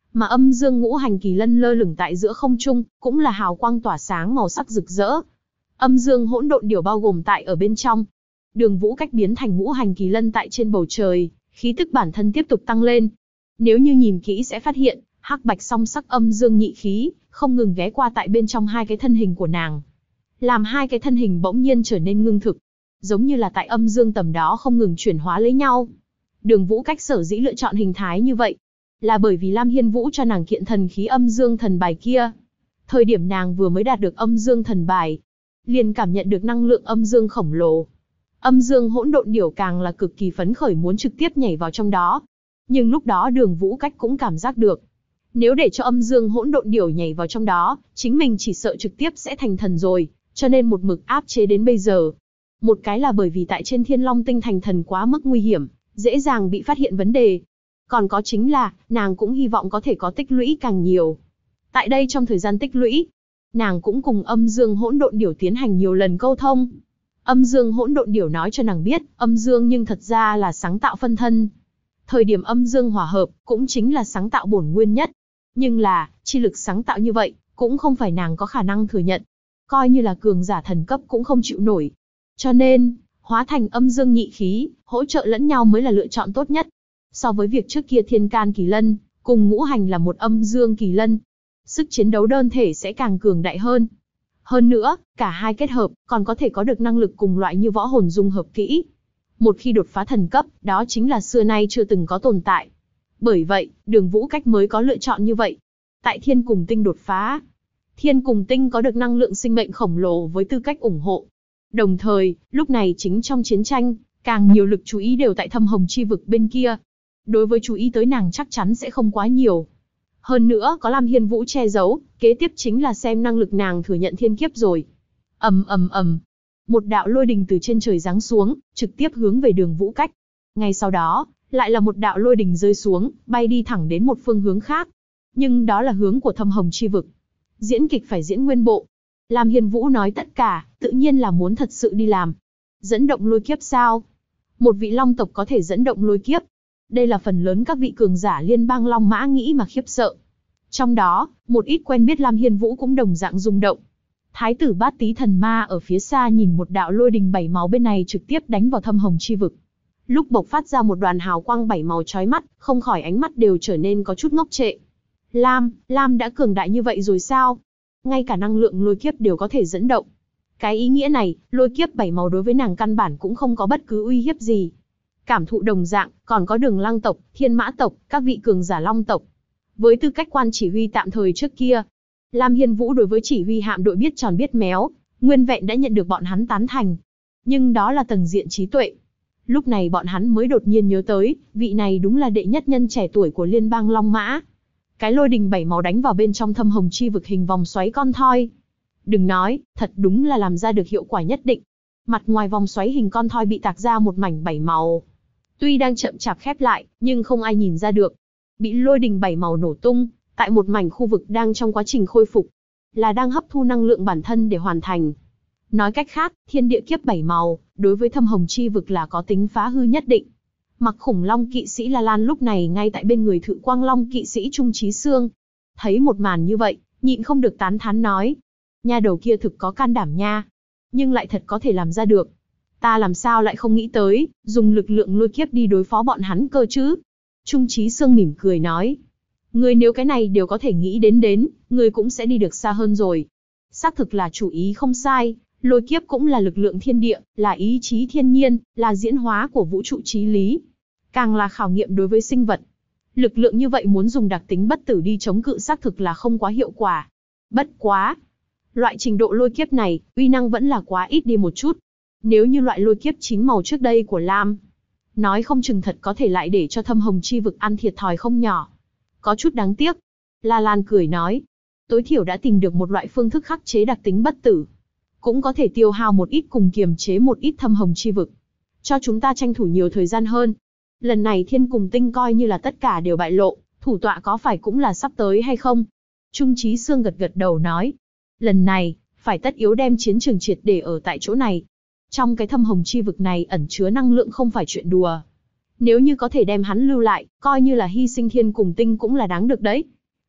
Mà âm dương ngũ hành kỳ lân lơ lửng tại giữa không trung, cũng là hào quang tỏa sáng màu sắc rực rỡ. Âm dương hỗn độn điểu bao gồm tại ở bên trong. Đường Vũ Cách biến thành ngũ hành kỳ lân tại trên bầu trời, khí tức bản thân tiếp tục tăng lên. Nếu như nhìn kỹ sẽ phát hiện, hắc bạch song sắc âm dương nhị khí, không ngừng ghé qua tại bên trong hai cái thân hình của nàng. Làm hai cái thân hình bỗng nhiên trở nên ngưng thực. Giống như là tại âm dương tầm đó không ngừng chuyển hóa lấy nhau. Đường Vũ Cách sở dĩ lựa chọn hình thái như vậy, là bởi vì Lam Hiên Vũ cho nàng kiện thần khí âm dương thần bài kia. Thời điểm nàng vừa mới đạt được âm dương thần bài, liền cảm nhận được năng lượng âm dương khổng lồ. Âm dương hỗn độn điểu càng là cực kỳ phấn khởi muốn trực tiếp nhảy vào trong đó. Nhưng lúc đó Đường Vũ Cách cũng cảm giác được, nếu để cho âm dương hỗn độn điểu nhảy vào trong đó, chính mình chỉ sợ trực tiếp sẽ thành thần rồi, cho nên một mực áp chế đến bây giờ. Một cái là bởi vì tại trên Thiên Long Tinh thành thần quá mức nguy hiểm, dễ dàng bị phát hiện vấn đề. Còn có chính là, nàng cũng hy vọng có thể có tích lũy càng nhiều. Tại đây trong thời gian tích lũy, nàng cũng cùng âm dương hỗn độn điểu tiến hành nhiều lần câu thông. Âm dương hỗn độn điểu nói cho nàng biết, âm dương nhưng thật ra là sáng tạo phân thân. Thời điểm âm dương hòa hợp, cũng chính là sáng tạo bổn nguyên nhất. Nhưng là, chi lực sáng tạo như vậy, cũng không phải nàng có khả năng thừa nhận. Coi như là cường giả thần cấp cũng không chịu nổi. Cho nên, hóa thành âm dương nhị khí, hỗ trợ lẫn nhau mới là lựa chọn tốt nhất. So với việc trước kia thiên can kỳ lân, cùng ngũ hành là một âm dương kỳ lân, sức chiến đấu đơn thể sẽ càng cường đại hơn. Hơn nữa, cả hai kết hợp, còn có thể có được năng lực cùng loại như võ hồn dung hợp kỹ. Một khi đột phá thần cấp, đó chính là xưa nay chưa từng có tồn tại. Bởi vậy, Đường Vũ Cách mới có lựa chọn như vậy. Tại Thiên Cùng Tinh đột phá, Thiên Cùng Tinh có được năng lượng sinh mệnh khổng lồ với tư cách ủng hộ. Đồng thời, lúc này chính trong chiến tranh, càng nhiều lực chú ý đều tại Thâm Hồng Chi Vực bên kia. Đối với chú ý tới nàng chắc chắn sẽ không quá nhiều. Hơn nữa, có Lam Hiên Vũ che giấu, kế tiếp chính là xem năng lực nàng thừa nhận thiên kiếp rồi. Ầm ầm ầm, một đạo lôi đình từ trên trời giáng xuống, trực tiếp hướng về Đường Vũ Cách. Ngay sau đó, lại là một đạo lôi đình rơi xuống, bay đi thẳng đến một phương hướng khác. Nhưng đó là hướng của Thâm Hồng Chi Vực. Diễn kịch phải diễn nguyên bộ. Lam Hiên Vũ nói tất cả, tự nhiên là muốn thật sự đi làm. Dẫn động lôi kiếp sao? Một vị long tộc có thể dẫn động lôi kiếp. Đây là phần lớn các vị cường giả liên bang Long Mã nghĩ mà khiếp sợ. Trong đó, một ít quen biết Lam Hiên Vũ cũng đồng dạng rung động. Thái tử Bát Tý Thần Ma ở phía xa nhìn một đạo lôi đình 7 màu bên này trực tiếp đánh vào Thâm Hồng Chi Vực. Lúc bộc phát ra một đoàn hào quang 7 màu chói mắt, không khỏi ánh mắt đều trở nên có chút ngốc trệ. Lam đã cường đại như vậy rồi sao? Ngay cả năng lượng lôi kiếp đều có thể dẫn động. Cái ý nghĩa này, lôi kiếp 7 màu đối với nàng căn bản cũng không có bất cứ uy hiếp gì. Cảm thụ đồng dạng, còn có Đường Lăng tộc, Thiên Mã tộc, các vị cường giả Long tộc. Với tư cách quan chỉ huy tạm thời trước kia, Lam Hiên Vũ đối với chỉ huy hạm đội biết tròn biết méo, nguyên vẹn đã nhận được bọn hắn tán thành. Nhưng đó là tầng diện trí tuệ. Lúc này bọn hắn mới đột nhiên nhớ tới, vị này đúng là đệ nhất nhân trẻ tuổi của liên bang Long Mã. Cái lôi đình 7 màu đánh vào bên trong Thâm Hồng Chi Vực hình vòng xoáy con thoi. Đừng nói, thật đúng là làm ra được hiệu quả nhất định. Mặt ngoài vòng xoáy hình con thoi bị tạc ra một mảnh 7 màu. Tuy đang chậm chạp khép lại, nhưng không ai nhìn ra được. Bị lôi đình 7 màu nổ tung, tại một mảnh khu vực đang trong quá trình khôi phục. Là đang hấp thu năng lượng bản thân để hoàn thành. Nói cách khác, thiên địa kiếp 7 màu, đối với Thâm Hồng Chi Vực là có tính phá hư nhất định. Mặc Khủng Long kỵ sĩ La Lan lúc này ngay tại bên người Thự Quang Long kỵ sĩ Trung Chí Xương. Thấy một màn như vậy, nhịn không được tán thán nói. Nha đầu kia thực có can đảm nha. Nhưng lại thật có thể làm ra được. Ta làm sao lại không nghĩ tới, dùng lực lượng lôi kiếp đi đối phó bọn hắn cơ chứ? Trung Chí Xương mỉm cười nói. Người nếu cái này đều có thể nghĩ đến, người cũng sẽ đi được xa hơn rồi. Xác thực là chủ ý không sai, lôi kiếp cũng là lực lượng thiên địa, là ý chí thiên nhiên, là diễn hóa của vũ trụ chí lý. Càng là khảo nghiệm đối với sinh vật. Lực lượng như vậy muốn dùng đặc tính bất tử đi chống cự xác thực là không quá hiệu quả. Bất quá. Loại trình độ lôi kiếp này, uy năng vẫn là quá ít đi một chút. Nếu như loại lôi kiếp 9 màu trước đây của Lam, nói không chừng thật có thể lại để cho Thâm Hồng Chi Vực ăn thiệt thòi không nhỏ. Có chút đáng tiếc. La Lan cười nói. Tối thiểu đã tìm được một loại phương thức khắc chế đặc tính bất tử. Cũng có thể tiêu hao một ít cùng kiềm chế một ít Thâm Hồng Chi Vực. Cho chúng ta tranh thủ nhiều thời gian hơn. Lần này Thiên Cùng Tinh coi như là tất cả đều bại lộ, thủ tọa có phải cũng là sắp tới hay không? Trung Chí Xương gật gật đầu nói. Lần này, phải tất yếu đem chiến trường triệt để ở tại chỗ này. Trong cái Thâm Hồng Chi Vực này ẩn chứa năng lượng không phải chuyện đùa. Nếu như có thể đem hắn lưu lại, coi như là hy sinh Thiên Cùng Tinh cũng là đáng được đấy.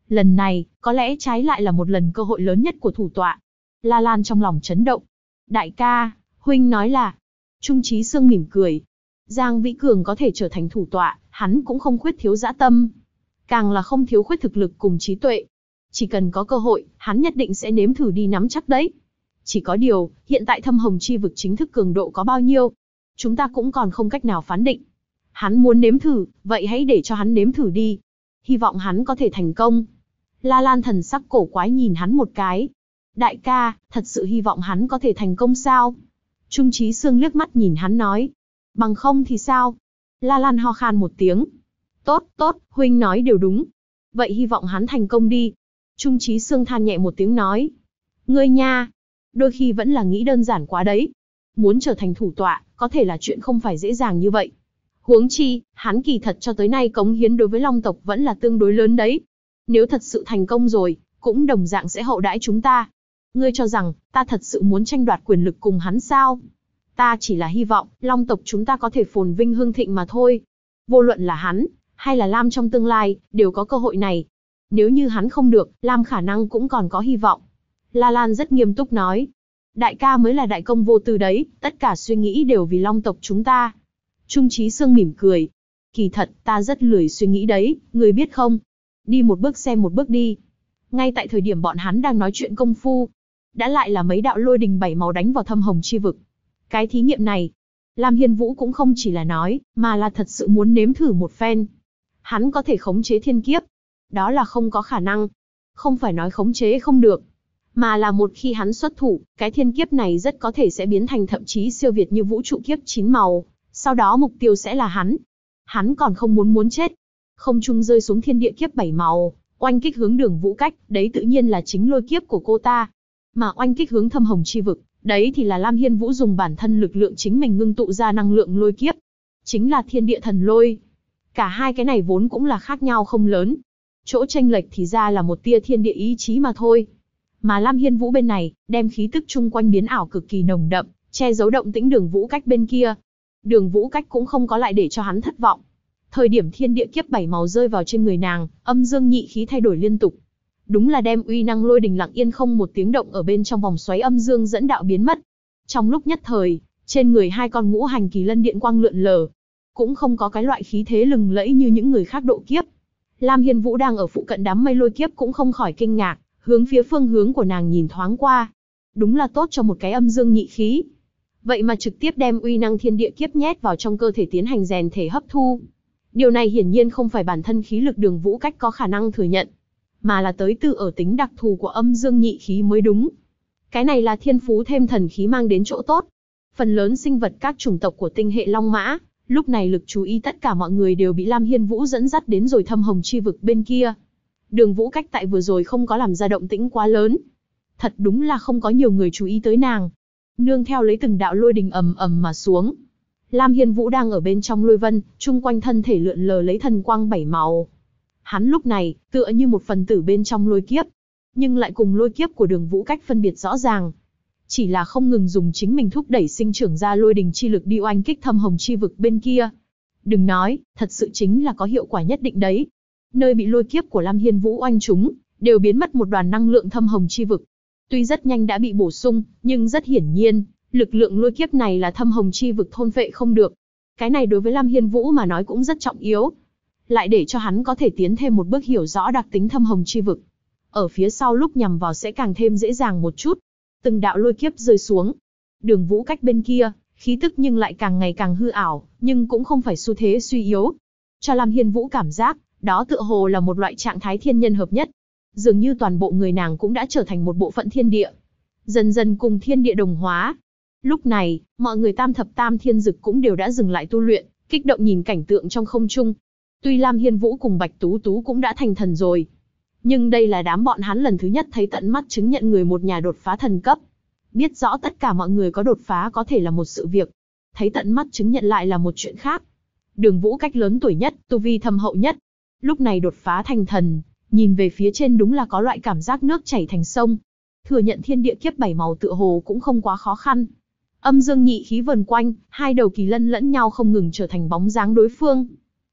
Lần này, có lẽ trái lại là một lần cơ hội lớn nhất của thủ tọa. La Lan trong lòng chấn động. Đại ca, huynh nói là... Trung Chí Sương mỉm cười. Giang Vĩ Cường có thể trở thành thủ tọa, hắn cũng không khuyết thiếu dã tâm. Càng là không thiếu khuyết thực lực cùng trí tuệ. Chỉ cần có cơ hội, hắn nhất định sẽ nếm thử đi nắm chắc đấy. Chỉ có điều, hiện tại thâm hồng chi vực chính thức cường độ có bao nhiêu, chúng ta cũng còn không cách nào phán định. Hắn muốn nếm thử, vậy hãy để cho hắn nếm thử đi. Hy vọng hắn có thể thành công. La Lan thần sắc cổ quái nhìn hắn một cái. Đại ca, thật sự hy vọng hắn có thể thành công sao? Trung Chí Sương liếc mắt nhìn hắn nói. Bằng không thì sao? La Lan ho khan một tiếng. Tốt, tốt, huynh nói đều đúng. Vậy hy vọng hắn thành công đi. Trung Chí Sương than nhẹ một tiếng nói. Ngươi nha, đôi khi vẫn là nghĩ đơn giản quá đấy. Muốn trở thành thủ tọa, có thể là chuyện không phải dễ dàng như vậy. Huống chi, hắn kỳ thật cho tới nay cống hiến đối với Long tộc vẫn là tương đối lớn đấy. Nếu thật sự thành công rồi, cũng đồng dạng sẽ hậu đãi chúng ta. Ngươi cho rằng, ta thật sự muốn tranh đoạt quyền lực cùng hắn sao? Ta chỉ là hy vọng, Long tộc chúng ta có thể phồn vinh hưng thịnh mà thôi. Vô luận là hắn, hay là Lam trong tương lai, đều có cơ hội này. Nếu như hắn không được, Lam khả năng cũng còn có hy vọng. La Lan rất nghiêm túc nói. Đại ca mới là đại công vô tư đấy, tất cả suy nghĩ đều vì Long tộc chúng ta. Trung Chí Sương mỉm cười. Kỳ thật, ta rất lười suy nghĩ đấy, ngươi biết không? Đi một bước xem một bước đi. Ngay tại thời điểm bọn hắn đang nói chuyện công phu, đã lại là mấy đạo lôi đình 7 màu đánh vào thâm hồng chi vực. Cái thí nghiệm này, Lam Hiên Vũ cũng không chỉ là nói, mà là thật sự muốn nếm thử một phen. Hắn có thể khống chế thiên kiếp. Đó là không có khả năng. Không phải nói khống chế không được, mà là một khi hắn xuất thủ, cái thiên kiếp này rất có thể sẽ biến thành thậm chí siêu việt như vũ trụ kiếp 9 màu. Sau đó mục tiêu sẽ là hắn. Hắn còn không muốn chết. Không trung rơi xuống thiên địa kiếp 7 màu, oanh kích hướng Đường Vũ Cách, đấy tự nhiên là chính lôi kiếp của cô ta. Mà oanh kích hướng thâm hồng chi vực, đấy thì là Lam Hiên Vũ dùng bản thân lực lượng chính mình ngưng tụ ra năng lượng lôi kiếp. Chính là thiên địa thần lôi. Cả hai cái này vốn cũng là khác nhau không lớn. Chỗ chênh lệch thì ra là một tia thiên địa ý chí mà thôi. Mà Lam Hiên Vũ bên này, đem khí tức chung quanh biến ảo cực kỳ nồng đậm, che giấu động tĩnh Đường Vũ Cách bên kia. Đường Vũ Cách cũng không có lại để cho hắn thất vọng. Thời điểm thiên địa kiếp 7 màu rơi vào trên người nàng, âm dương nhị khí thay đổi liên tục. Đúng là đem uy năng lôi đình lặng yên không một tiếng động ở bên trong vòng xoáy âm dương dẫn đạo biến mất. Trong lúc nhất thời, trên người hai con ngũ hành kỳ lân điện quang lượn lờ, cũng không có cái loại khí thế lừng lẫy như những người khác độ kiếp. Lam Hiên Vũ đang ở phụ cận đám mây lôi kiếp cũng không khỏi kinh ngạc, hướng phía phương hướng của nàng nhìn thoáng qua. Đúng là tốt cho một cái âm dương nhị khí. Vậy mà trực tiếp đem uy năng thiên địa kiếp nhét vào trong cơ thể tiến hành rèn thể hấp thu. Điều này hiển nhiên không phải bản thân khí lực Đường Vũ Cách có khả năng thừa nhận, mà là tới từ ở tính đặc thù của âm dương nhị khí mới đúng. Cái này là thiên phú thêm thần khí mang đến chỗ tốt. Phần lớn sinh vật các chủng tộc của tinh hệ Long Mã, lúc này lực chú ý tất cả mọi người đều bị Lam Hiên Vũ dẫn dắt đến rồi thâm hồng chi vực bên kia. Đường Vũ Cách tại vừa rồi không có làm ra động tĩnh quá lớn. Thật đúng là không có nhiều người chú ý tới nàng. Nương theo lấy từng đạo lôi đình ầm ầm mà xuống. Lam Hiên Vũ đang ở bên trong lôi vân, chung quanh thân thể lượn lờ lấy thần quang 7 màu. Hắn lúc này, tựa như một phần tử bên trong lôi kiếp, nhưng lại cùng lôi kiếp của Đường Vũ Cách phân biệt rõ ràng. Chỉ là không ngừng dùng chính mình thúc đẩy sinh trưởng ra lôi đình chi lực đi oanh kích thâm hồng chi vực bên kia. Đừng nói, thật sự chính là có hiệu quả nhất định đấy. Nơi bị lôi kiếp của Lam Hiên Vũ oanh trúng, đều biến mất một đoàn năng lượng thâm hồng chi vực. Tuy rất nhanh đã bị bổ sung, nhưng rất hiển nhiên, lực lượng lôi kiếp này là thâm hồng chi vực thôn phệ không được. Cái này đối với Lam Hiên Vũ mà nói cũng rất trọng yếu. Lại để cho hắn có thể tiến thêm một bước hiểu rõ đặc tính thâm hồng chi vực. Ở phía sau lúc nhằm vào sẽ càng thêm dễ dàng một chút. Từng đạo lôi kiếp rơi xuống. Đường Vũ Cách bên kia, khí tức nhưng lại càng ngày càng hư ảo, nhưng cũng không phải xu thế suy yếu. Cho Lam Hiên Vũ cảm giác, đó tựa hồ là một loại trạng thái thiên nhân hợp nhất. Dường như toàn bộ người nàng cũng đã trở thành một bộ phận thiên địa. Dần dần cùng thiên địa đồng hóa. Lúc này, mọi người tam thập tam thiên dực cũng đều đã dừng lại tu luyện, kích động nhìn cảnh tượng trong không trung. Tuy Lam Hiên Vũ cùng Bạch Tú Tú cũng đã thành thần rồi, nhưng đây là đám bọn hắn lần thứ nhất thấy tận mắt chứng nhận người một nhà đột phá thần cấp. Biết rõ tất cả mọi người có đột phá có thể là một sự việc, thấy tận mắt chứng nhận lại là một chuyện khác. Đường Vũ Cách lớn tuổi nhất, tu vi thâm hậu nhất, lúc này đột phá thành thần, nhìn về phía trên đúng là có loại cảm giác nước chảy thành sông. Thừa nhận thiên địa kiếp 7 màu tựa hồ cũng không quá khó khăn. Âm dương nhị khí vần quanh, hai đầu kỳ lân lẫn nhau không ngừng trở thành bóng dáng đối phương.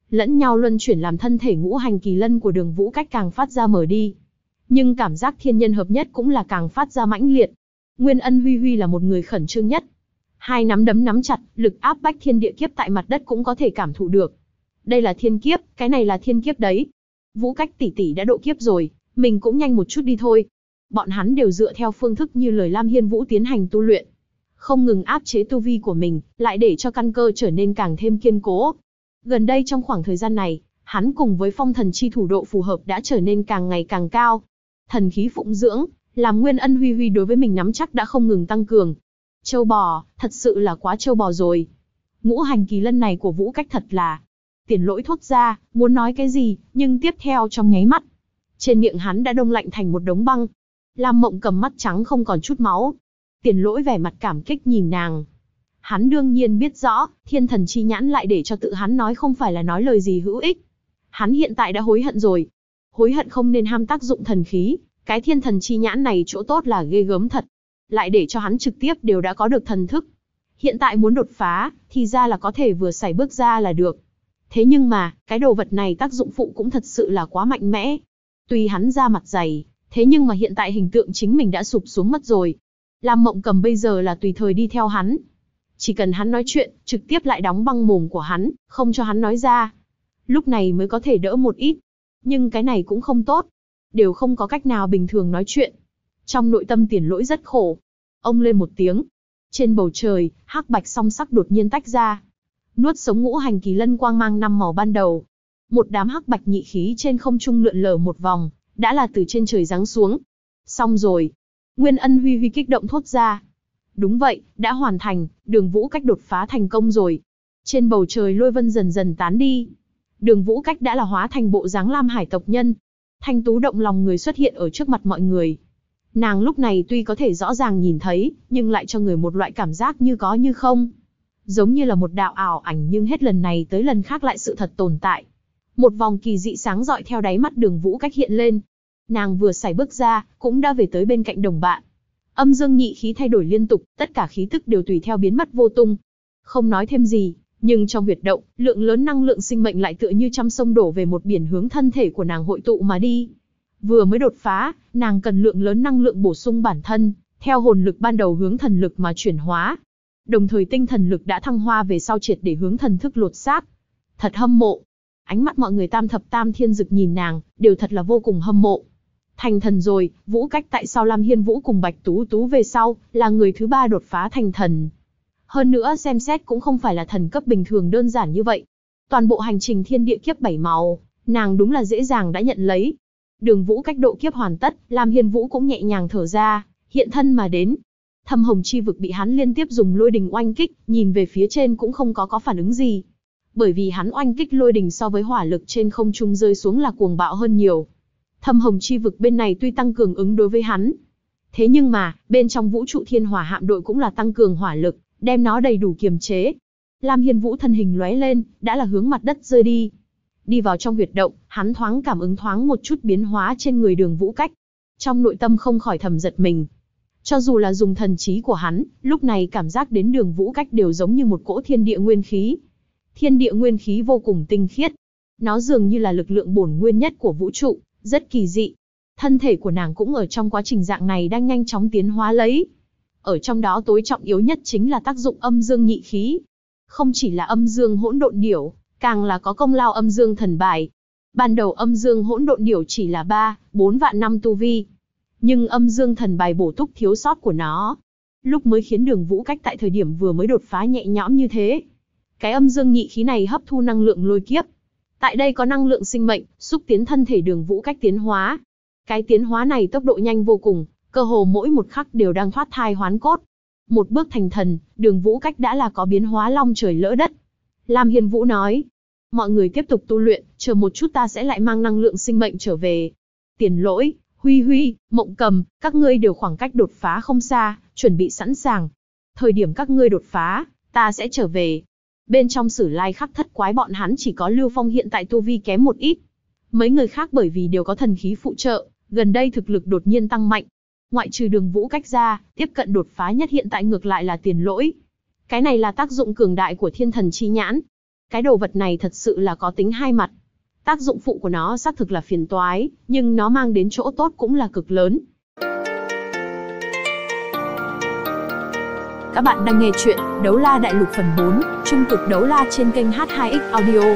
lẫn nhau luân chuyển làm thân thể ngũ hành kỳ lân của Đường Vũ Cách càng phát ra mở đi. Nhưng cảm giác thiên nhân hợp nhất cũng là càng phát ra mãnh liệt. Nguyên Ân Huy Huy là một người khẩn trương nhất. Hai nắm đấm nắm chặt, lực áp bách thiên địa kiếp tại mặt đất cũng có thể cảm thụ được. Đây là thiên kiếp, cái này là thiên kiếp đấy. Vũ Cách tỷ tỷ đã độ kiếp rồi, mình cũng nhanh một chút đi thôi. Bọn hắn đều dựa theo phương thức như lời Lam Hiên Vũ tiến hành tu luyện. Không ngừng áp chế tu vi của mình, lại để cho căn cơ trở nên càng thêm kiên cố. Gần đây trong khoảng thời gian này, hắn cùng với phong thần chi thủ độ phù hợp đã trở nên càng ngày càng cao. Thần khí phụng dưỡng, làm Nguyên Ân Huy Huy đối với mình nắm chắc đã không ngừng tăng cường. Châu bò, thật sự là quá châu bò rồi. Ngũ hành kỳ lân này của Vũ Cách thật là... Tiền Lỗi thốt ra, muốn nói cái gì, nhưng tiếp theo trong nháy mắt. Trên miệng hắn đã đông lạnh thành một đống băng. Lam Mộng Cầm mắt trắng không còn chút máu. Tiền Lỗi vẻ mặt cảm kích nhìn nàng. Hắn đương nhiên biết rõ, thiên thần chi nhãn lại để cho tự hắn nói không phải là nói lời gì hữu ích. Hắn hiện tại đã hối hận rồi. Hối hận không nên ham tác dụng thần khí, cái thiên thần chi nhãn này chỗ tốt là ghê gớm thật. Lại để cho hắn trực tiếp đều đã có được thần thức. Hiện tại muốn đột phá, thì ra là có thể vừa sải bước ra là được. Thế nhưng mà, cái đồ vật này tác dụng phụ cũng thật sự là quá mạnh mẽ. Tuy hắn ra mặt dày, thế nhưng mà hiện tại hình tượng chính mình đã sụp xuống mất rồi. Lam Mộng Cầm bây giờ là tùy thời đi theo hắn. Chỉ cần hắn nói chuyện, trực tiếp lại đóng băng mồm của hắn, không cho hắn nói ra. Lúc này mới có thể đỡ một ít. Nhưng cái này cũng không tốt. Đều không có cách nào bình thường nói chuyện. Trong nội tâm Tiền Lỗi rất khổ. Ông lên một tiếng. Trên bầu trời, hắc bạch song sắc đột nhiên tách ra. Nuốt sống ngũ hành kỳ lân quang mang năm màu ban đầu. Một đám hắc bạch nhị khí trên không trung lượn lờ một vòng, đã là từ trên trời giáng xuống. Xong rồi. Nguyên Ân Huy Huy kích động thốt ra. Đúng vậy, đã hoàn thành, Đường Vũ Cách đột phá thành công rồi. Trên bầu trời lôi vân dần dần tán đi. Đường Vũ Cách đã là hóa thành bộ dáng Lam Hải tộc nhân. Thanh tú động lòng người xuất hiện ở trước mặt mọi người. Nàng lúc này tuy có thể rõ ràng nhìn thấy, nhưng lại cho người một loại cảm giác như có như không. Giống như là một đạo ảo ảnh nhưng hết lần này tới lần khác lại sự thật tồn tại. Một vòng kỳ dị sáng rọi theo đáy mắt Đường Vũ Cách hiện lên. Nàng vừa sải bước ra, cũng đã về tới bên cạnh đồng bạn. Âm dương nhị khí thay đổi liên tục, tất cả khí tức đều tùy theo biến mất vô tung. Không nói thêm gì, nhưng trong huyệt động, lượng lớn năng lượng sinh mệnh lại tựa như trăm sông đổ về một biển hướng thân thể của nàng hội tụ mà đi. Vừa mới đột phá, nàng cần lượng lớn năng lượng bổ sung bản thân, theo hồn lực ban đầu hướng thần lực mà chuyển hóa. Đồng thời tinh thần lực đã thăng hoa về sau triệt để hướng thần thức lột xác. Thật hâm mộ. Ánh mắt mọi người tam thập tam thiên dực nhìn nàng, đều thật là vô cùng hâm mộ. Thành thần rồi, Vũ Cách tại sau Lam Hiên Vũ cùng Bạch Tú Tú về sau, là người thứ ba đột phá thành thần. Hơn nữa xem xét cũng không phải là thần cấp bình thường đơn giản như vậy. Toàn bộ hành trình thiên địa kiếp 7 màu, nàng đúng là dễ dàng đã nhận lấy. Đường Vũ Cách độ kiếp hoàn tất, Lam Hiên Vũ cũng nhẹ nhàng thở ra, hiện thân mà đến. Thâm Hồng chi vực bị hắn liên tiếp dùng lôi đình oanh kích, nhìn về phía trên cũng không có phản ứng gì. Bởi vì hắn oanh kích lôi đình so với hỏa lực trên không trung rơi xuống là cuồng bạo hơn nhiều. Thâm Hồng chi vực bên này tuy tăng cường ứng đối với hắn, thế nhưng mà, bên trong vũ trụ thiên hỏa hạm đội cũng là tăng cường hỏa lực, đem nó đầy đủ kiềm chế. Lam Hiên Vũ thân hình lóe lên, đã là hướng mặt đất rơi đi. Đi vào trong huyệt động, hắn thoáng cảm ứng thoáng một chút biến hóa trên người Đường Vũ Cách. Trong nội tâm không khỏi thầm giật mình. Cho dù là dùng thần trí của hắn, lúc này cảm giác đến Đường Vũ Cách đều giống như một cỗ thiên địa nguyên khí. Thiên địa nguyên khí vô cùng tinh khiết. Nó dường như là lực lượng bổn nguyên nhất của vũ trụ, rất kỳ dị. Thân thể của nàng cũng ở trong quá trình dạng này đang nhanh chóng tiến hóa lấy. Ở trong đó tối trọng yếu nhất chính là tác dụng âm dương nhị khí. Không chỉ là âm dương hỗn độn điểu, càng là có công lao âm dương thần bài. Ban đầu âm dương hỗn độn điểu chỉ là 3-4 vạn năm tu vi. Nhưng âm dương thần bài bổ túc thiếu sót của nó, lúc mới khiến Đường Vũ Cách tại thời điểm vừa mới đột phá nhẹ nhõm như thế. Cái âm dương nhị khí này hấp thu năng lượng lôi kiếp. Tại đây có năng lượng sinh mệnh, xúc tiến thân thể Đường Vũ Cách tiến hóa. Cái tiến hóa này tốc độ nhanh vô cùng, cơ hồ mỗi một khắc đều đang thoát thai hoán cốt. Một bước thành thần, Đường Vũ Cách đã là có biến hóa long trời lỡ đất. Lam Hiên Vũ nói, mọi người tiếp tục tu luyện, chờ một chút ta sẽ lại mang năng lượng sinh mệnh trở về. Tiền Lỗi, Huy Huy, Mộng Cầm, các ngươi đều khoảng cách đột phá không xa, chuẩn bị sẵn sàng. Thời điểm các ngươi đột phá, ta sẽ trở về. Bên trong Sử Lai Khắc Thất Quái bọn hắn chỉ có Lưu Phong hiện tại tu vi kém một ít. Mấy người khác bởi vì đều có thần khí phụ trợ, gần đây thực lực đột nhiên tăng mạnh. Ngoại trừ Đường Vũ Cách ra, tiếp cận đột phá nhất hiện tại ngược lại là Tiền Lỗi. Cái này là tác dụng cường đại của thiên thần chi nhãn. Cái đồ vật này thật sự là có tính hai mặt. Tác dụng phụ của nó xác thực là phiền toái, nhưng nó mang đến chỗ tốt cũng là cực lớn. Các bạn đang nghe chuyện Đấu La Đại Lục phần 4, Trung cực đấu la trên kênh H2X Audio.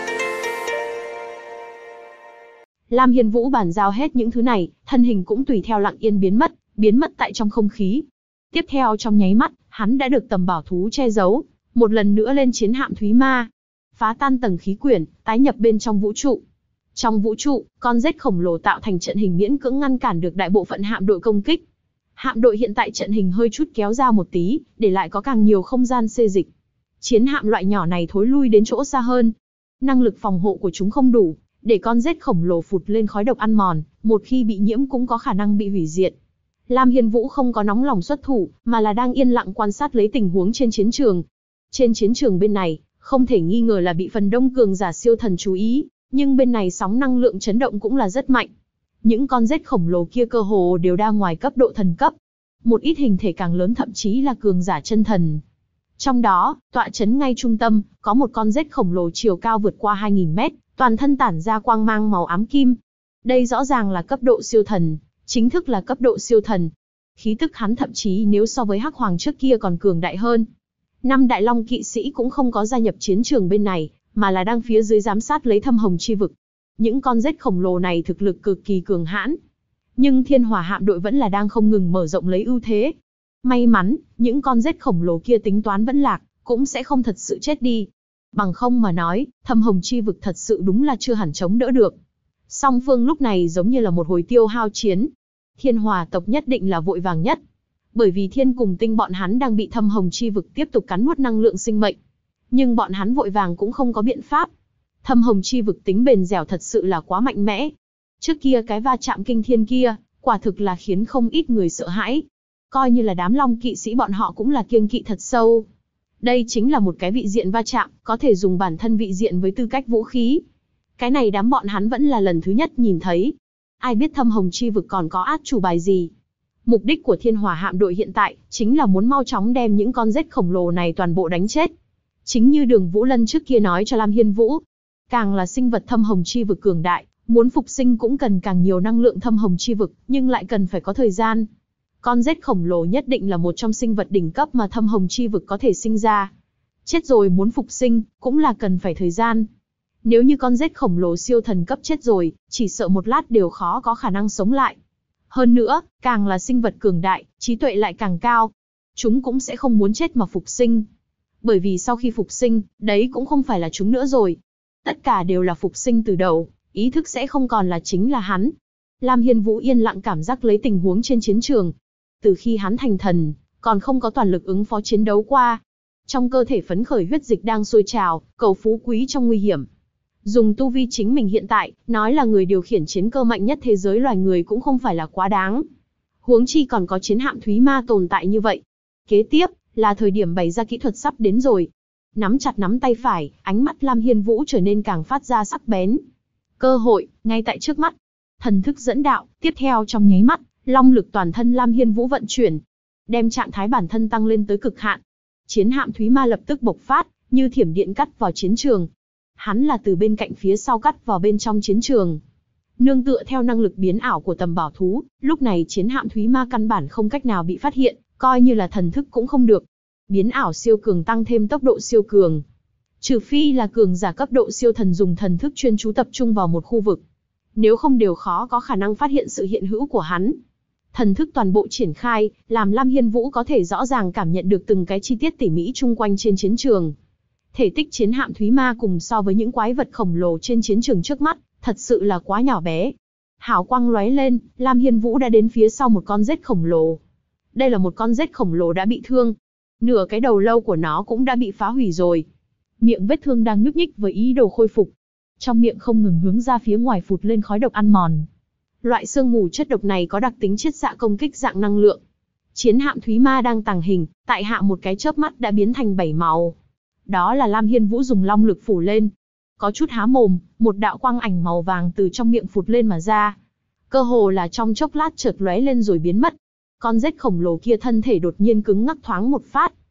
Lam Hiên Vũ bàn giao hết những thứ này, thân hình cũng tùy theo lặng yên biến mất tại trong không khí. Tiếp theo trong nháy mắt, hắn đã được tầm bảo thú che giấu, một lần nữa lên chiến hạm Thúy Ma, phá tan tầng khí quyển, tái nhập bên trong vũ trụ. Trong vũ trụ, con rết khổng lồ tạo thành trận hình miễn cưỡng ngăn cản được đại bộ phận hạm đội công kích. Hạm đội hiện tại trận hình hơi chút kéo ra một tí, để lại có càng nhiều không gian xê dịch. Chiến hạm loại nhỏ này thối lui đến chỗ xa hơn. Năng lực phòng hộ của chúng không đủ, để con rết khổng lồ phụt lên khói độc ăn mòn, một khi bị nhiễm cũng có khả năng bị hủy diệt. Lam Hiên Vũ không có nóng lòng xuất thủ, mà là đang yên lặng quan sát lấy tình huống trên chiến trường. Trên chiến trường bên này, không thể nghi ngờ là bị phần đông cường giả siêu thần chú ý, nhưng bên này sóng năng lượng chấn động cũng là rất mạnh. Những con rết khổng lồ kia cơ hồ đều đang ngoài cấp độ thần cấp. Một ít hình thể càng lớn thậm chí là cường giả chân thần. Trong đó, tọa chấn ngay trung tâm, có một con rết khổng lồ chiều cao vượt qua 2000 mét, toàn thân tản ra quang mang màu ám kim. Đây rõ ràng là cấp độ siêu thần, chính thức là cấp độ siêu thần. Khí tức hắn thậm chí nếu so với Hắc Hoàng trước kia còn cường đại hơn. 5 đại long kỵ sĩ cũng không có gia nhập chiến trường bên này, mà là đang phía dưới giám sát lấy thâm hồng chi vực. Những con rết khổng lồ này thực lực cực kỳ cường hãn. Nhưng thiên hỏa hạm đội vẫn là đang không ngừng mở rộng lấy ưu thế. May mắn, những con rết khổng lồ kia tính toán vẫn lạc, cũng sẽ không thật sự chết đi. Bằng không mà nói, thâm hồng chi vực thật sự đúng là chưa hẳn chống đỡ được. Song phương lúc này giống như là một hồi tiêu hao chiến. Thiên hỏa tộc nhất định là vội vàng nhất. Bởi vì thiên cùng tinh bọn hắn đang bị thâm hồng chi vực tiếp tục cắn nuốt năng lượng sinh mệnh. Nhưng bọn hắn vội vàng cũng không có biện pháp. Thâm hồng chi vực tính bền dẻo thật sự là quá mạnh mẽ. Trước kia cái va chạm kinh thiên kia, quả thực là khiến không ít người sợ hãi. Coi như là đám long kỵ sĩ bọn họ cũng là kiêng kỵ thật sâu. Đây chính là một cái vị diện va chạm, có thể dùng bản thân vị diện với tư cách vũ khí. Cái này đám bọn hắn vẫn là lần thứ nhất nhìn thấy. Ai biết thâm hồng chi vực còn có át chủ bài gì. Mục đích của thiên hỏa hạm đội hiện tại, chính là muốn mau chóng đem những con rết khổng lồ này toàn bộ đánh chết. Chính như Đường Vũ Lân trước kia nói cho Lam Hiên Vũ. Càng là sinh vật thâm hồng chi vực cường đại, muốn phục sinh cũng cần càng nhiều năng lượng thâm hồng chi vực, nhưng lại cần phải có thời gian. Con rết khổng lồ nhất định là một trong sinh vật đỉnh cấp mà thâm hồng chi vực có thể sinh ra. Chết rồi muốn phục sinh, cũng là cần phải thời gian. Nếu như con rết khổng lồ siêu thần cấp chết rồi, chỉ sợ một lát đều khó có khả năng sống lại. Hơn nữa, càng là sinh vật cường đại, trí tuệ lại càng cao. Chúng cũng sẽ không muốn chết mà phục sinh. Bởi vì sau khi phục sinh, đấy cũng không phải là chúng nữa rồi. Tất cả đều là phục sinh từ đầu, ý thức sẽ không còn là chính là hắn. Lam Hiên Vũ yên lặng cảm giác lấy tình huống trên chiến trường. Từ khi hắn thành thần, còn không có toàn lực ứng phó chiến đấu qua. Trong cơ thể phấn khởi huyết dịch đang sôi trào, cầu phú quý trong nguy hiểm. Dùng tu vi chính mình hiện tại, nói là người điều khiển chiến cơ mạnh nhất thế giới loài người cũng không phải là quá đáng. Huống chi còn có chiến hạm Thúy Ma tồn tại như vậy. Kế tiếp, là thời điểm bày ra kỹ thuật sắp đến rồi. Nắm chặt nắm tay phải, ánh mắt Lam Hiên Vũ trở nên càng phát ra sắc bén. Cơ hội, ngay tại trước mắt. Thần thức dẫn đạo, tiếp theo trong nháy mắt, long lực toàn thân Lam Hiên Vũ vận chuyển. Đem trạng thái bản thân tăng lên tới cực hạn. Chiến hạm Thúy Ma lập tức bộc phát, như thiểm điện cắt vào chiến trường. Hắn là từ bên cạnh phía sau cắt vào bên trong chiến trường. Nương tựa theo năng lực biến ảo của tầm bảo thú, lúc này chiến hạm Thúy Ma căn bản không cách nào bị phát hiện, coi như là thần thức cũng không được. Biến ảo siêu cường tăng thêm tốc độ siêu cường. Trừ phi là cường giả cấp độ siêu thần dùng thần thức chuyên chú tập trung vào một khu vực. Nếu không đều khó có khả năng phát hiện sự hiện hữu của hắn. Thần thức toàn bộ triển khai, làm Lam Hiên Vũ có thể rõ ràng cảm nhận được từng cái chi tiết tỉ mỉ chung quanh trên chiến trường. Thể tích chiến hạm Thúy Ma cùng so với những quái vật khổng lồ trên chiến trường trước mắt, thật sự là quá nhỏ bé. Hào quang lóe lên, Lam Hiên Vũ đã đến phía sau một con rết khổng lồ. Đây là một con rết khổng lồ đã bị thương. Nửa cái đầu lâu của nó cũng đã bị phá hủy rồi. Miệng vết thương đang nhúc nhích với ý đồ khôi phục. Trong miệng không ngừng hướng ra phía ngoài phụt lên khói độc ăn mòn. Loại sương mù chất độc này có đặc tính chiết xạ công kích dạng năng lượng. Chiến hạm Thúy Ma đang tàng hình, tại hạ một cái chớp mắt đã biến thành 7 màu. Đó là Lam Hiên Vũ dùng long lực phủ lên. Có chút há mồm, một đạo quang ảnh màu vàng từ trong miệng phụt lên mà ra. Cơ hồ là trong chốc lát chợt lóe lên rồi biến mất. Con rết khổng lồ kia thân thể đột nhiên cứng ngắc thoáng một phát.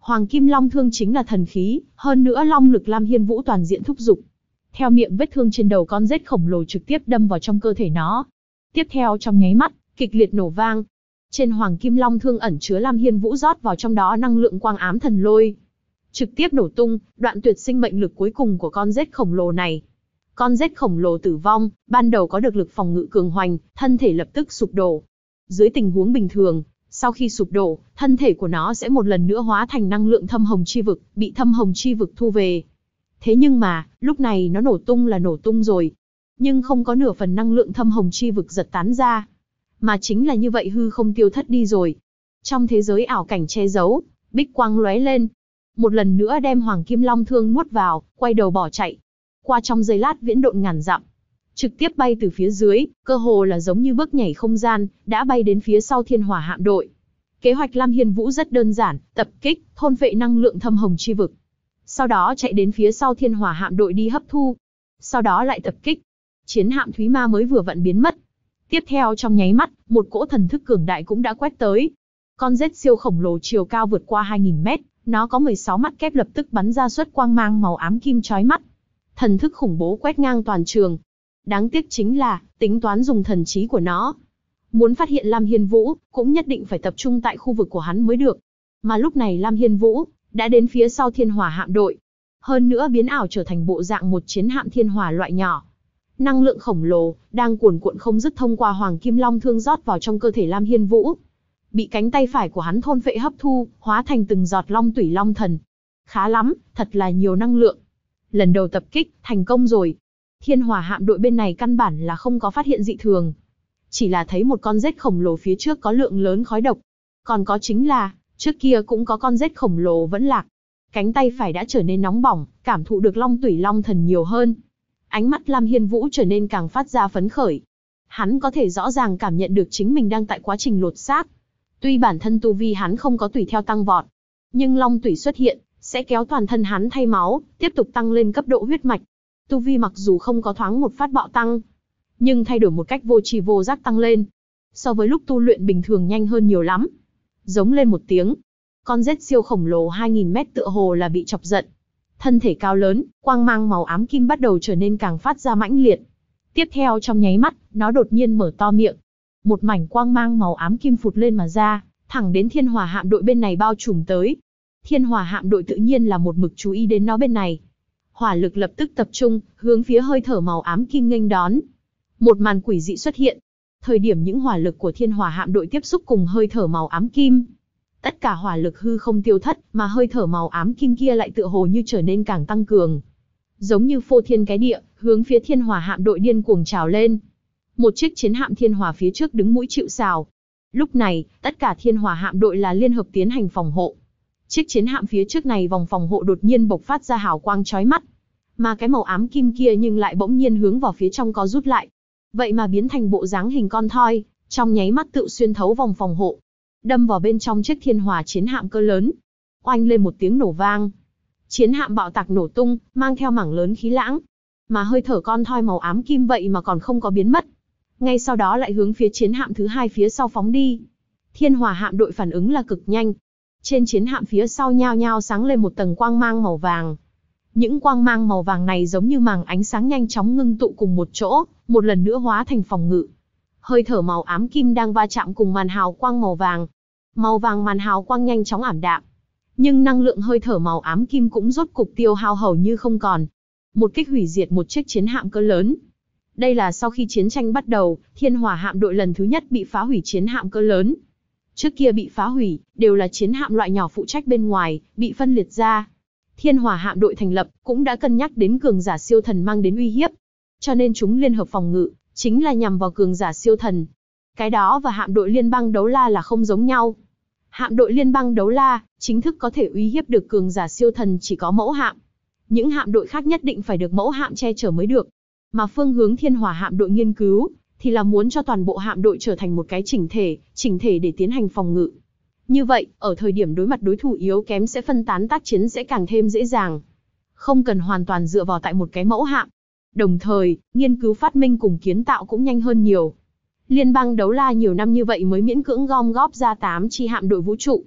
Hoàng Kim Long Thương chính là thần khí, hơn nữa long lực Lam Hiên Vũ toàn diện thúc giục. Theo miệng vết thương trên đầu con rết khổng lồ trực tiếp đâm vào trong cơ thể nó. Tiếp theo trong nháy mắt, kịch liệt nổ vang. Trên Hoàng Kim Long Thương ẩn chứa Lam Hiên Vũ rót vào trong đó năng lượng quang ám thần lôi. Trực tiếp nổ tung, đoạn tuyệt sinh mệnh lực cuối cùng của con rết khổng lồ này. Con rết khổng lồ tử vong, ban đầu có được lực phòng ngự cường hoành, thân thể lập tức sụp đổ. Dưới tình huống bình thường, sau khi sụp đổ, thân thể của nó sẽ một lần nữa hóa thành năng lượng thâm hồng chi vực, bị thâm hồng chi vực thu về. Thế nhưng mà, lúc này nó nổ tung là nổ tung rồi. Nhưng không có nửa phần năng lượng thâm hồng chi vực giật tán ra. Mà chính là như vậy hư không tiêu thất đi rồi. Trong thế giới ảo cảnh che giấu, bích quang lóe lên. Một lần nữa đem Hoàng Kim Long Thương nuốt vào, quay đầu bỏ chạy. Qua trong giây lát viễn độn ngàn dặm. Trực tiếp bay từ phía dưới, cơ hồ là giống như bước nhảy không gian, đã bay đến phía sau Thiên Hỏa hạm đội. Kế hoạch Lam Hiên Vũ rất đơn giản, tập kích, thôn phệ năng lượng thâm hồng chi vực. Sau đó chạy đến phía sau Thiên Hỏa hạm đội đi hấp thu. Sau đó lại tập kích. Chiến hạm Thúy Ma mới vừa vặn biến mất. Tiếp theo trong nháy mắt, một cỗ thần thức cường đại cũng đã quét tới. Con rết siêu khổng lồ chiều cao vượt qua 2000 mét, nó có 16 mắt kép lập tức bắn ra suất quang mang màu ám kim chói mắt. Thần thức khủng bố quét ngang toàn trường. Đáng tiếc chính là, tính toán dùng thần trí của nó. Muốn phát hiện Lam Hiên Vũ, cũng nhất định phải tập trung tại khu vực của hắn mới được. Mà lúc này Lam Hiên Vũ, đã đến phía sau Thiên Hỏa hạm đội. Hơn nữa biến ảo trở thành bộ dạng một chiến hạm thiên hỏa loại nhỏ. Năng lượng khổng lồ, đang cuồn cuộn không dứt thông qua Hoàng Kim Long Thương rót vào trong cơ thể Lam Hiên Vũ. Bị cánh tay phải của hắn thôn phệ hấp thu, hóa thành từng giọt long tủy long thần. Khá lắm, thật là nhiều năng lượng. Lần đầu tập kích, thành công rồi. Thiên Hỏa hạm đội bên này căn bản là không có phát hiện dị thường. Chỉ là thấy một con rết khổng lồ phía trước có lượng lớn khói độc. Còn có chính là, trước kia cũng có con rết khổng lồ vẫn lạc. Cánh tay phải đã trở nên nóng bỏng, cảm thụ được long tủy long thần nhiều hơn. Ánh mắt Lam Hiên Vũ trở nên càng phát ra phấn khởi. Hắn có thể rõ ràng cảm nhận được chính mình đang tại quá trình lột xác. Tuy bản thân tu vi hắn không có tùy theo tăng vọt, nhưng long tủy xuất hiện, sẽ kéo toàn thân hắn thay máu, tiếp tục tăng lên cấp độ huyết mạch. Tu vi mặc dù không có thoáng một phát bạo tăng, nhưng thay đổi một cách vô tri vô giác tăng lên. So với lúc tu luyện bình thường nhanh hơn nhiều lắm. Giống lên một tiếng. Con rết siêu khổng lồ 2000 mét tựa hồ là bị chọc giận. Thân thể cao lớn, quang mang màu ám kim bắt đầu trở nên càng phát ra mãnh liệt. Tiếp theo trong nháy mắt, nó đột nhiên mở to miệng. Một mảnh quang mang màu ám kim phụt lên mà ra, thẳng đến Thiên Hỏa hạm đội bên này bao trùm tới. Thiên Hỏa hạm đội tự nhiên là một mực chú ý đến nó bên này. Hỏa lực lập tức tập trung, hướng phía hơi thở màu ám kim nghênh đón. Một màn quỷ dị xuất hiện. Thời điểm những hỏa lực của Thiên Hỏa hạm đội tiếp xúc cùng hơi thở màu ám kim, tất cả hỏa lực hư không tiêu thất, mà hơi thở màu ám kim kia lại tựa hồ như trở nên càng tăng cường. Giống như phô thiên cái địa, hướng phía Thiên Hỏa hạm đội điên cuồng trào lên. Một chiếc chiến hạm thiên hỏa phía trước đứng mũi chịu sào. Lúc này, tất cả Thiên Hỏa hạm đội là liên hợp tiến hành phòng hộ. Chiếc chiến hạm phía trước này vòng phòng hộ đột nhiên bộc phát ra hào quang chói mắt. Mà cái màu ám kim kia nhưng lại bỗng nhiên hướng vào phía trong có rút lại. Vậy mà biến thành bộ dáng hình con thoi, trong nháy mắt tự xuyên thấu vòng phòng hộ, đâm vào bên trong chiếc Thiên Hỏa chiến hạm cỡ lớn. Oanh lên một tiếng nổ vang. Chiến hạm bạo tạc nổ tung, mang theo mảng lớn khí lãng. Mà hơi thở con thoi màu ám kim vậy mà còn không có biến mất. Ngay sau đó lại hướng phía chiến hạm thứ hai phía sau phóng đi. Thiên Hỏa hạm đội phản ứng là cực nhanh. Trên chiến hạm phía sau nhao nhao sáng lên một tầng quang mang màu vàng. Những quang mang màu vàng này giống như màng ánh sáng nhanh chóng ngưng tụ cùng một chỗ, một lần nữa hóa thành phòng ngự. Hơi thở màu ám kim đang va chạm cùng màn hào quang màu vàng. Màu vàng màn hào quang nhanh chóng ảm đạm. Nhưng năng lượng hơi thở màu ám kim cũng rốt cục tiêu hao hầu như không còn. Một kích hủy diệt một chiếc chiến hạm cỡ lớn. Đây là sau khi chiến tranh bắt đầu, Thiên Hỏa hạm đội lần thứ nhất bị phá hủy chiến hạm cỡ lớn. Trước kia bị phá hủy, đều là chiến hạm loại nhỏ phụ trách bên ngoài, bị phân liệt ra. Thiên Hỏa hạm đội thành lập, cũng đã cân nhắc đến cường giả siêu thần mang đến uy hiếp. Cho nên chúng liên hợp phòng ngự, chính là nhằm vào cường giả siêu thần. Cái đó và hạm đội liên bang đấu la là không giống nhau. Hạm đội liên bang đấu la, chính thức có thể uy hiếp được cường giả siêu thần chỉ có mẫu hạm. Những hạm đội khác nhất định phải được mẫu hạm che chở mới được. Mà phương hướng Thiên Hỏa hạm đội nghiên cứu, thì là muốn cho toàn bộ hạm đội trở thành một cái chỉnh thể để tiến hành phòng ngự. Như vậy, ở thời điểm đối mặt đối thủ yếu kém sẽ phân tán tác chiến sẽ càng thêm dễ dàng. Không cần hoàn toàn dựa vào tại một cái mẫu hạm. Đồng thời, nghiên cứu phát minh cùng kiến tạo cũng nhanh hơn nhiều. Liên bang đấu la nhiều năm như vậy mới miễn cưỡng gom góp ra 8 chi hạm đội vũ trụ.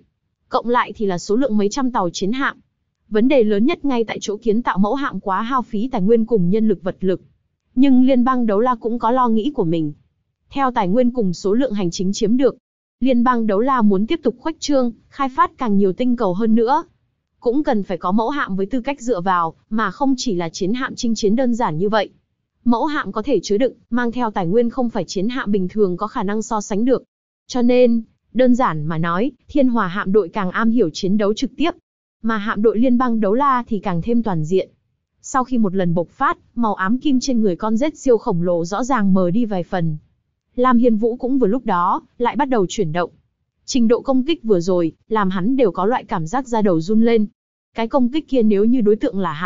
cộng lại thì là số lượng mấy trăm tàu chiến hạm. Vấn đề lớn nhất ngay tại chỗ kiến tạo mẫu hạm quá hao phí tài nguyên cùng nhân lực vật lực. Nhưng Liên bang Đấu La cũng có lo nghĩ của mình. Theo tài nguyên cùng số lượng hành chính chiếm được, Liên bang Đấu La muốn tiếp tục khuếch trương, khai phát càng nhiều tinh cầu hơn nữa. Cũng cần phải có mẫu hạm với tư cách dựa vào, mà không chỉ là chiến hạm chinh chiến đơn giản như vậy. Mẫu hạm có thể chứa đựng, mang theo tài nguyên không phải chiến hạm bình thường có khả năng so sánh được. Cho nên, đơn giản mà nói, Thiên Hỏa hạm đội càng am hiểu chiến đấu trực tiếp, mà hạm đội Liên bang Đấu La thì càng thêm toàn diện. Sau khi một lần bộc phát, màu ám kim trên người con rết siêu khổng lồ rõ ràng mờ đi vài phần. Lam Hiên Vũ cũng vừa lúc đó, lại bắt đầu chuyển động. Trình độ công kích vừa rồi, làm hắn đều có loại cảm giác da đầu run lên. Cái công kích kia nếu như đối tượng là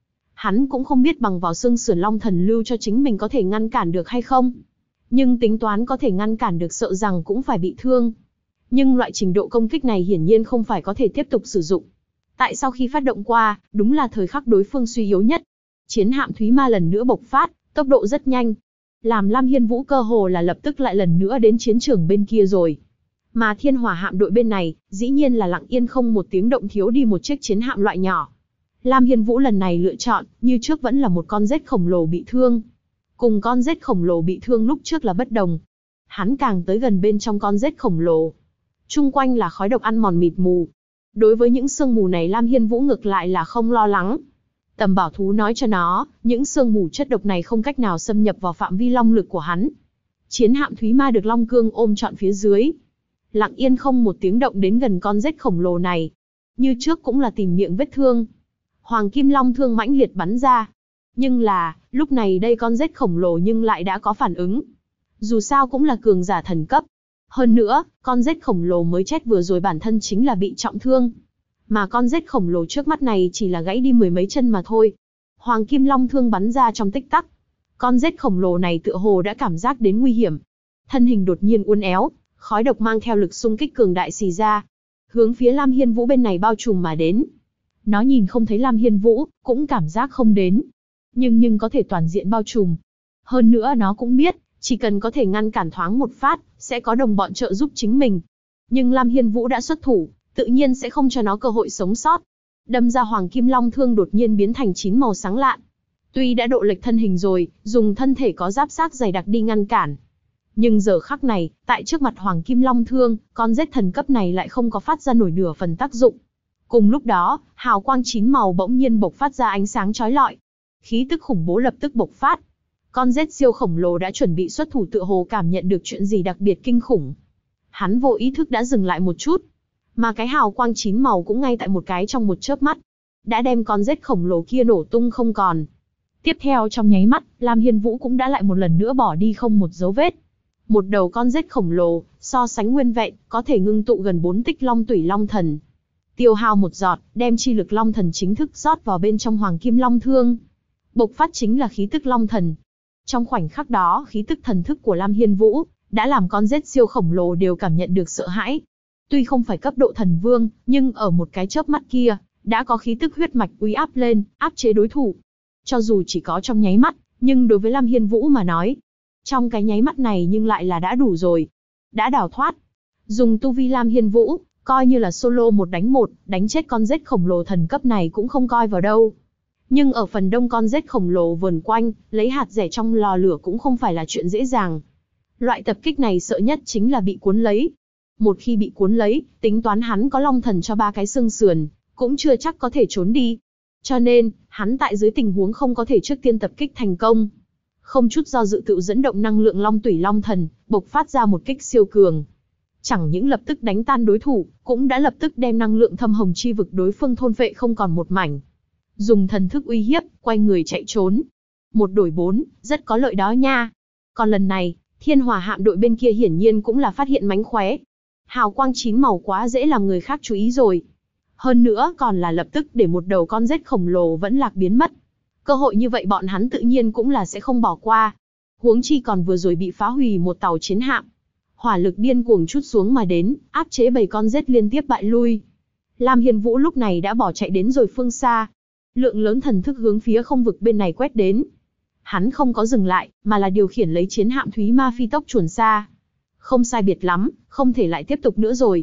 hắn cũng không biết bằng vào xương sườn long thần lưu cho chính mình có thể ngăn cản được hay không. Nhưng tính toán có thể ngăn cản được sợ rằng cũng phải bị thương. Nhưng loại trình độ công kích này hiển nhiên không phải có thể tiếp tục sử dụng. Tại sau khi phát động qua, đúng là thời khắc đối phương suy yếu nhất. Chiến hạm Thúy Ma lần nữa bộc phát, tốc độ rất nhanh. Làm Lam Hiên Vũ cơ hồ là lập tức lại lần nữa đến chiến trường bên kia rồi. Mà Thiên Hỏa hạm đội bên này, dĩ nhiên là lặng yên không một tiếng động thiếu đi một chiếc chiến hạm loại nhỏ. Lam Hiên Vũ lần này lựa chọn, như trước vẫn là một con rết khổng lồ bị thương. Cùng con rết khổng lồ bị thương lúc trước là bất đồng. Hắn càng tới gần bên trong con rết khổng lồ. Chung quanh là khói độc ăn mòn mịt mù. Đối với những sương mù này Lam Hiên Vũ ngược lại là không lo lắng. Tầm bảo thú nói cho nó, những sương mù chất độc này không cách nào xâm nhập vào phạm vi long lực của hắn. Chiến hạm Thúy Ma được Long Cương ôm trọn phía dưới. Lặng yên không một tiếng động đến gần con rết khổng lồ này. Như trước cũng là tìm miệng vết thương. Hoàng Kim Long thương mãnh liệt bắn ra. Nhưng là, lúc này đây con rết khổng lồ nhưng lại đã có phản ứng. Dù sao cũng là cường giả thần cấp. Hơn nữa, con rết khổng lồ mới chết vừa rồi bản thân chính là bị trọng thương. Mà con rết khổng lồ trước mắt này chỉ là gãy đi mười mấy chân mà thôi. Hoàng Kim Long thương bắn ra trong tích tắc. Con rết khổng lồ này tựa hồ đã cảm giác đến nguy hiểm. Thân hình đột nhiên uốn éo, khói độc mang theo lực xung kích cường đại xì ra. Hướng phía Lam Hiên Vũ bên này bao trùm mà đến. Nó nhìn không thấy Lam Hiên Vũ, cũng cảm giác không đến. Nhưng có thể toàn diện bao trùm. Hơn nữa nó cũng biết, chỉ cần có thể ngăn cản thoáng một phát, sẽ có đồng bọn trợ giúp chính mình. Nhưng Lam Hiên Vũ đã xuất thủ, tự nhiên sẽ không cho nó cơ hội sống sót. Đâm ra Hoàng Kim Long thương đột nhiên biến thành 9 màu sáng lạn. Tuy đã độ lệch thân hình rồi, dùng thân thể có giáp xác dày đặc đi ngăn cản. Nhưng giờ khắc này, tại trước mặt Hoàng Kim Long thương, con rết thần cấp này lại không có phát ra nổi nửa phần tác dụng. Cùng lúc đó, hào quang 9 màu bỗng nhiên bộc phát ra ánh sáng chói lọi. Khí tức khủng bố lập tức bộc phát. Con rết siêu khổng lồ đã chuẩn bị xuất thủ tựa hồ cảm nhận được chuyện gì đặc biệt kinh khủng. Hắn vô ý thức đã dừng lại một chút. Mà cái hào quang 9 màu cũng ngay tại một cái trong một chớp mắt. Đã đem con rết khổng lồ kia nổ tung không còn. Tiếp theo trong nháy mắt, Lam Hiên Vũ cũng đã lại một lần nữa bỏ đi không một dấu vết. Một đầu con rết khổng lồ, so sánh nguyên vẹn, có thể ngưng tụ gần 4 tích long tủy long thần. Tiêu hao một giọt, đem chi lực long thần chính thức rót vào bên trong Hoàng Kim Long thương. Bộc phát chính là khí tức long thần. Trong khoảnh khắc đó, khí tức thần thức của Lam Hiên Vũ đã làm con rết siêu khổng lồ đều cảm nhận được sợ hãi. Tuy không phải cấp độ thần vương, nhưng ở một cái chớp mắt kia, đã có khí tức huyết mạch uy áp lên, áp chế đối thủ. Cho dù chỉ có trong nháy mắt, nhưng đối với Lam Hiên Vũ mà nói, trong cái nháy mắt này nhưng lại là đã đủ rồi. Đã đào thoát. Dùng tu vi Lam Hiên Vũ, coi như là solo một, đánh chết con rết khổng lồ thần cấp này cũng không coi vào đâu. Nhưng ở phần đông con rết khổng lồ vờn quanh, lấy hạt rẻ trong lò lửa cũng không phải là chuyện dễ dàng. Loại tập kích này sợ nhất chính là bị cuốn lấy. Một khi bị cuốn lấy, tính toán hắn có long thần cho 3 cái xương sườn, cũng chưa chắc có thể trốn đi. Cho nên, hắn tại dưới tình huống không có thể trước tiên tập kích thành công. Không chút do dự tự dẫn động năng lượng long tủy long thần, bộc phát ra một kích siêu cường. Chẳng những lập tức đánh tan đối thủ, cũng đã lập tức đem năng lượng thâm hồng chi vực đối phương thôn phệ không còn một mảnh. Dùng thần thức uy hiếp, quay người chạy trốn. 1 đổi 4, rất có lợi đó nha. Còn lần này, Thiên Hỏa hạm đội bên kia hiển nhiên cũng là phát hiện mánh khóe. Hào quang 9 màu quá dễ làm người khác chú ý rồi. Hơn nữa còn là lập tức để một đầu con rết khổng lồ vẫn lạc biến mất. Cơ hội như vậy bọn hắn tự nhiên cũng là sẽ không bỏ qua. Huống chi còn vừa rồi bị phá hủy một tàu chiến hạm. Hỏa lực điên cuồng trút xuống mà đến, áp chế 7 con rết liên tiếp bại lui. Lam Hiên Vũ lúc này đã bỏ chạy đến rồi phương xa. Lượng lớn thần thức hướng phía không vực bên này quét đến. Hắn không có dừng lại, mà là điều khiển lấy chiến hạm Thúy Ma phi tốc chuồn xa. Không sai biệt lắm, không thể lại tiếp tục nữa rồi.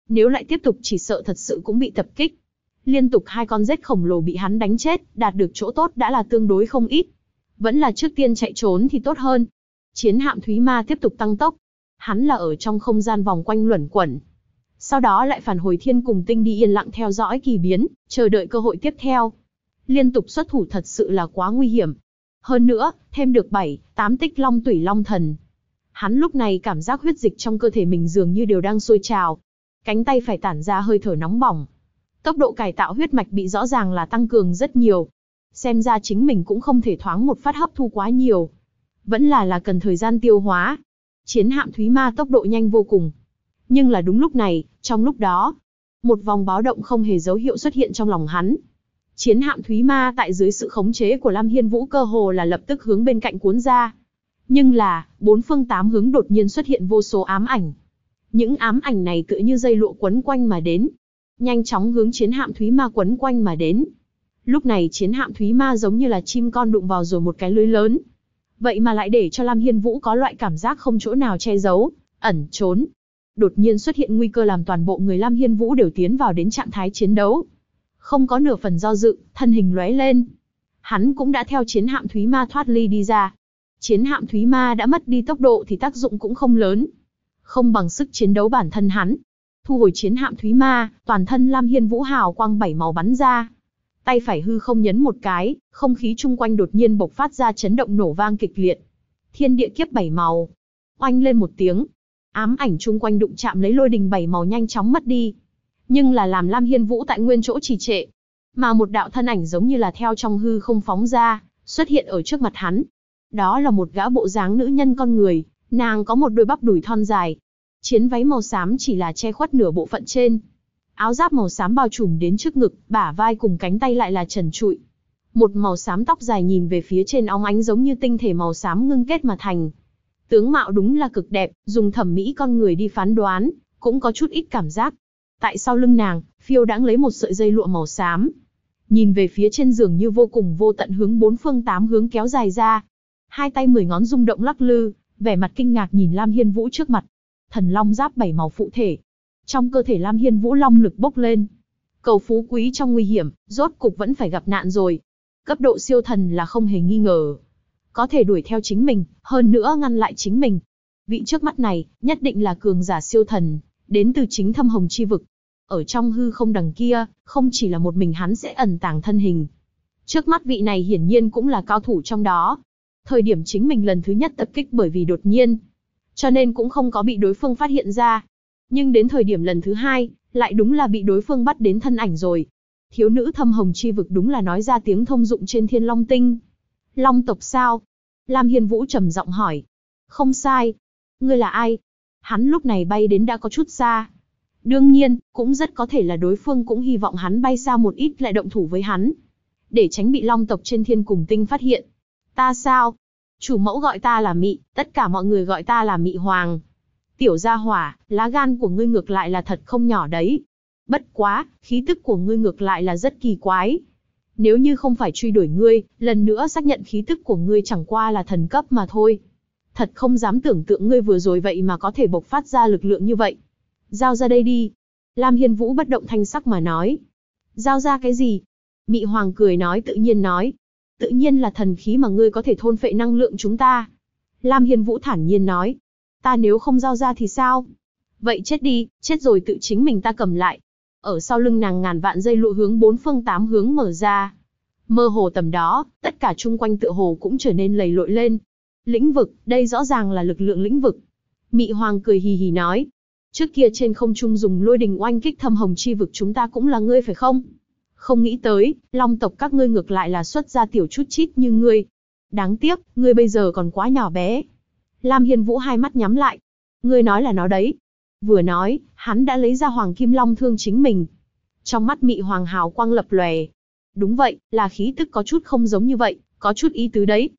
Nếu lại tiếp tục chỉ sợ thật sự cũng bị tập kích. Liên tục 2 con rết khổng lồ bị hắn đánh chết, đạt được chỗ tốt đã là tương đối không ít. Vẫn là trước tiên chạy trốn thì tốt hơn. Chiến hạm Thúy Ma tiếp tục tăng tốc. Hắn là ở trong không gian vòng quanh luẩn quẩn. Sau đó lại phản hồi thiên cùng tinh đi yên lặng theo dõi kỳ biến, chờ đợi cơ hội tiếp theo. Liên tục xuất thủ thật sự là quá nguy hiểm. Hơn nữa, thêm được 7, 8 tích long tủy long thần. Hắn lúc này cảm giác huyết dịch trong cơ thể mình dường như đều đang sôi trào. Cánh tay phải tản ra hơi thở nóng bỏng. Tốc độ cải tạo huyết mạch bị rõ ràng là tăng cường rất nhiều. Xem ra chính mình cũng không thể thoáng một phát hấp thu quá nhiều. Vẫn là cần thời gian tiêu hóa. Chiến hạm Thúy Ma tốc độ nhanh vô cùng. Nhưng là đúng lúc này, trong lúc đó, một vòng báo động không hề dấu hiệu xuất hiện trong lòng hắn. Chiến hạm Thúy Ma tại dưới sự khống chế của Lam Hiên Vũ cơ hồ là lập tức hướng bên cạnh cuốn ra. Nhưng là, 4 phương 8 hướng đột nhiên xuất hiện vô số ám ảnh. Những ám ảnh này tựa như dây lụa quấn quanh mà đến. Nhanh chóng hướng chiến hạm Thúy Ma quấn quanh mà đến. Lúc này chiến hạm Thúy Ma giống như là chim con đụng vào rồi một cái lưới lớn. Vậy mà lại để cho Lam Hiên Vũ có loại cảm giác không chỗ nào che giấu, ẩn trốn. Đột nhiên xuất hiện nguy cơ làm toàn bộ người Lam Hiên Vũ đều tiến vào đến trạng thái chiến đấu. Không có nửa phần do dự, thân hình lóe lên. Hắn cũng đã theo chiến hạm Thúy Ma thoát ly đi ra. Chiến hạm Thúy Ma đã mất đi tốc độ thì tác dụng cũng không lớn. Không bằng sức chiến đấu bản thân hắn. Thu hồi chiến hạm Thúy Ma, toàn thân Lam Hiên Vũ hào quang 7 màu bắn ra. Tay phải hư không nhấn một cái, không khí chung quanh đột nhiên bộc phát ra chấn động nổ vang kịch liệt. Thiên địa kiếp 7 màu. Oanh lên một tiếng. Ám ảnh chung quanh đụng chạm lấy lôi đình 7 màu nhanh chóng mất đi. Nhưng là làm Lam Hiên Vũ tại nguyên chỗ trì trệ. Mà một đạo thân ảnh giống như là theo trong hư không phóng ra, xuất hiện ở trước mặt hắn. Đó là một gã bộ dáng nữ nhân con người, nàng có một đôi bắp đùi thon dài. Chiến váy màu xám chỉ là che khuất nửa bộ phận trên. Áo giáp màu xám bao trùm đến trước ngực, bả vai cùng cánh tay lại là trần trụi. Một màu xám tóc dài nhìn về phía trên óng ánh giống như tinh thể màu xám ngưng kết mà thành. Tướng mạo đúng là cực đẹp, dùng thẩm mỹ con người đi phán đoán, cũng có chút ít cảm giác. Tại sau lưng nàng, phiêu đãng lấy một sợi dây lụa màu xám. Nhìn về phía trên giường như vô cùng vô tận hướng 4 phương 8 hướng kéo dài ra. 2 tay 10 ngón rung động lắc lư, vẻ mặt kinh ngạc nhìn Lam Hiên Vũ trước mặt. Thần long giáp 7 màu phụ thể. Trong cơ thể Lam Hiên Vũ long lực bốc lên. Cầu phú quý trong nguy hiểm, rốt cục vẫn phải gặp nạn rồi. Cấp độ siêu thần là không hề nghi ngờ. Có thể đuổi theo chính mình, hơn nữa ngăn lại chính mình. Vị trước mắt này, nhất định là cường giả siêu thần, đến từ chính Thâm Hồng chi vực. Ở trong hư không đằng kia, không chỉ là một mình hắn sẽ ẩn tàng thân hình. Trước mắt vị này hiển nhiên cũng là cao thủ trong đó. Thời điểm chính mình lần thứ nhất tập kích bởi vì đột nhiên, cho nên cũng không có bị đối phương phát hiện ra. Nhưng đến thời điểm lần thứ 2, lại đúng là bị đối phương bắt đến thân ảnh rồi. Thiếu nữ Thâm Hồng chi vực đúng là nói ra tiếng thông dụng trên Thiên Long Tinh. Long tộc sao? Lam Hiên Vũ trầm giọng hỏi. Không sai. Ngươi là ai? Hắn lúc này bay đến đã có chút xa. Đương nhiên, cũng rất có thể là đối phương cũng hy vọng hắn bay xa một ít lại động thủ với hắn. Để tránh bị Long tộc trên Thiên Cùng Tinh phát hiện. Ta sao? Chủ mẫu gọi ta là Mị, tất cả mọi người gọi ta là Mị Hoàng. Tiểu gia hỏa, lá gan của ngươi ngược lại là thật không nhỏ đấy. Bất quá, khí tức của ngươi ngược lại là rất kỳ quái. Nếu như không phải truy đuổi ngươi, lần nữa xác nhận khí tức của ngươi chẳng qua là thần cấp mà thôi. Thật không dám tưởng tượng ngươi vừa rồi vậy mà có thể bộc phát ra lực lượng như vậy. Giao ra đây đi. Lam Hiên Vũ bất động thanh sắc mà nói. Giao ra cái gì? Mị Hoàng cười nói tự nhiên nói. Tự nhiên là thần khí mà ngươi có thể thôn phệ năng lượng chúng ta. Lam Hiên Vũ thản nhiên nói. Ta nếu không giao ra thì sao? Vậy chết đi, chết rồi tự chính mình ta cầm lại. Ở sau lưng nàng ngàn vạn dây lụa hướng 4 phương 8 hướng mở ra. Mơ hồ tầm đó, tất cả chung quanh tựa hồ cũng trở nên lầy lội lên. Lĩnh vực, đây rõ ràng là lực lượng lĩnh vực. Mị Hoàng cười hì hì nói. Trước kia trên không trung dùng lôi đình oanh kích Thâm Hồng chi vực chúng ta cũng là ngươi phải không? Không nghĩ tới, Long tộc các ngươi ngược lại là xuất ra tiểu chút chít như ngươi. Đáng tiếc, ngươi bây giờ còn quá nhỏ bé. Lam Hiên Vũ hai mắt nhắm lại. Ngươi nói là nó đấy. Vừa nói, hắn đã lấy ra Hoàng Kim Long thương chính mình. Trong mắt Mị Hoàng hào quang lập lòe. Đúng vậy, là khí tức có chút không giống như vậy, có chút ý tứ đấy.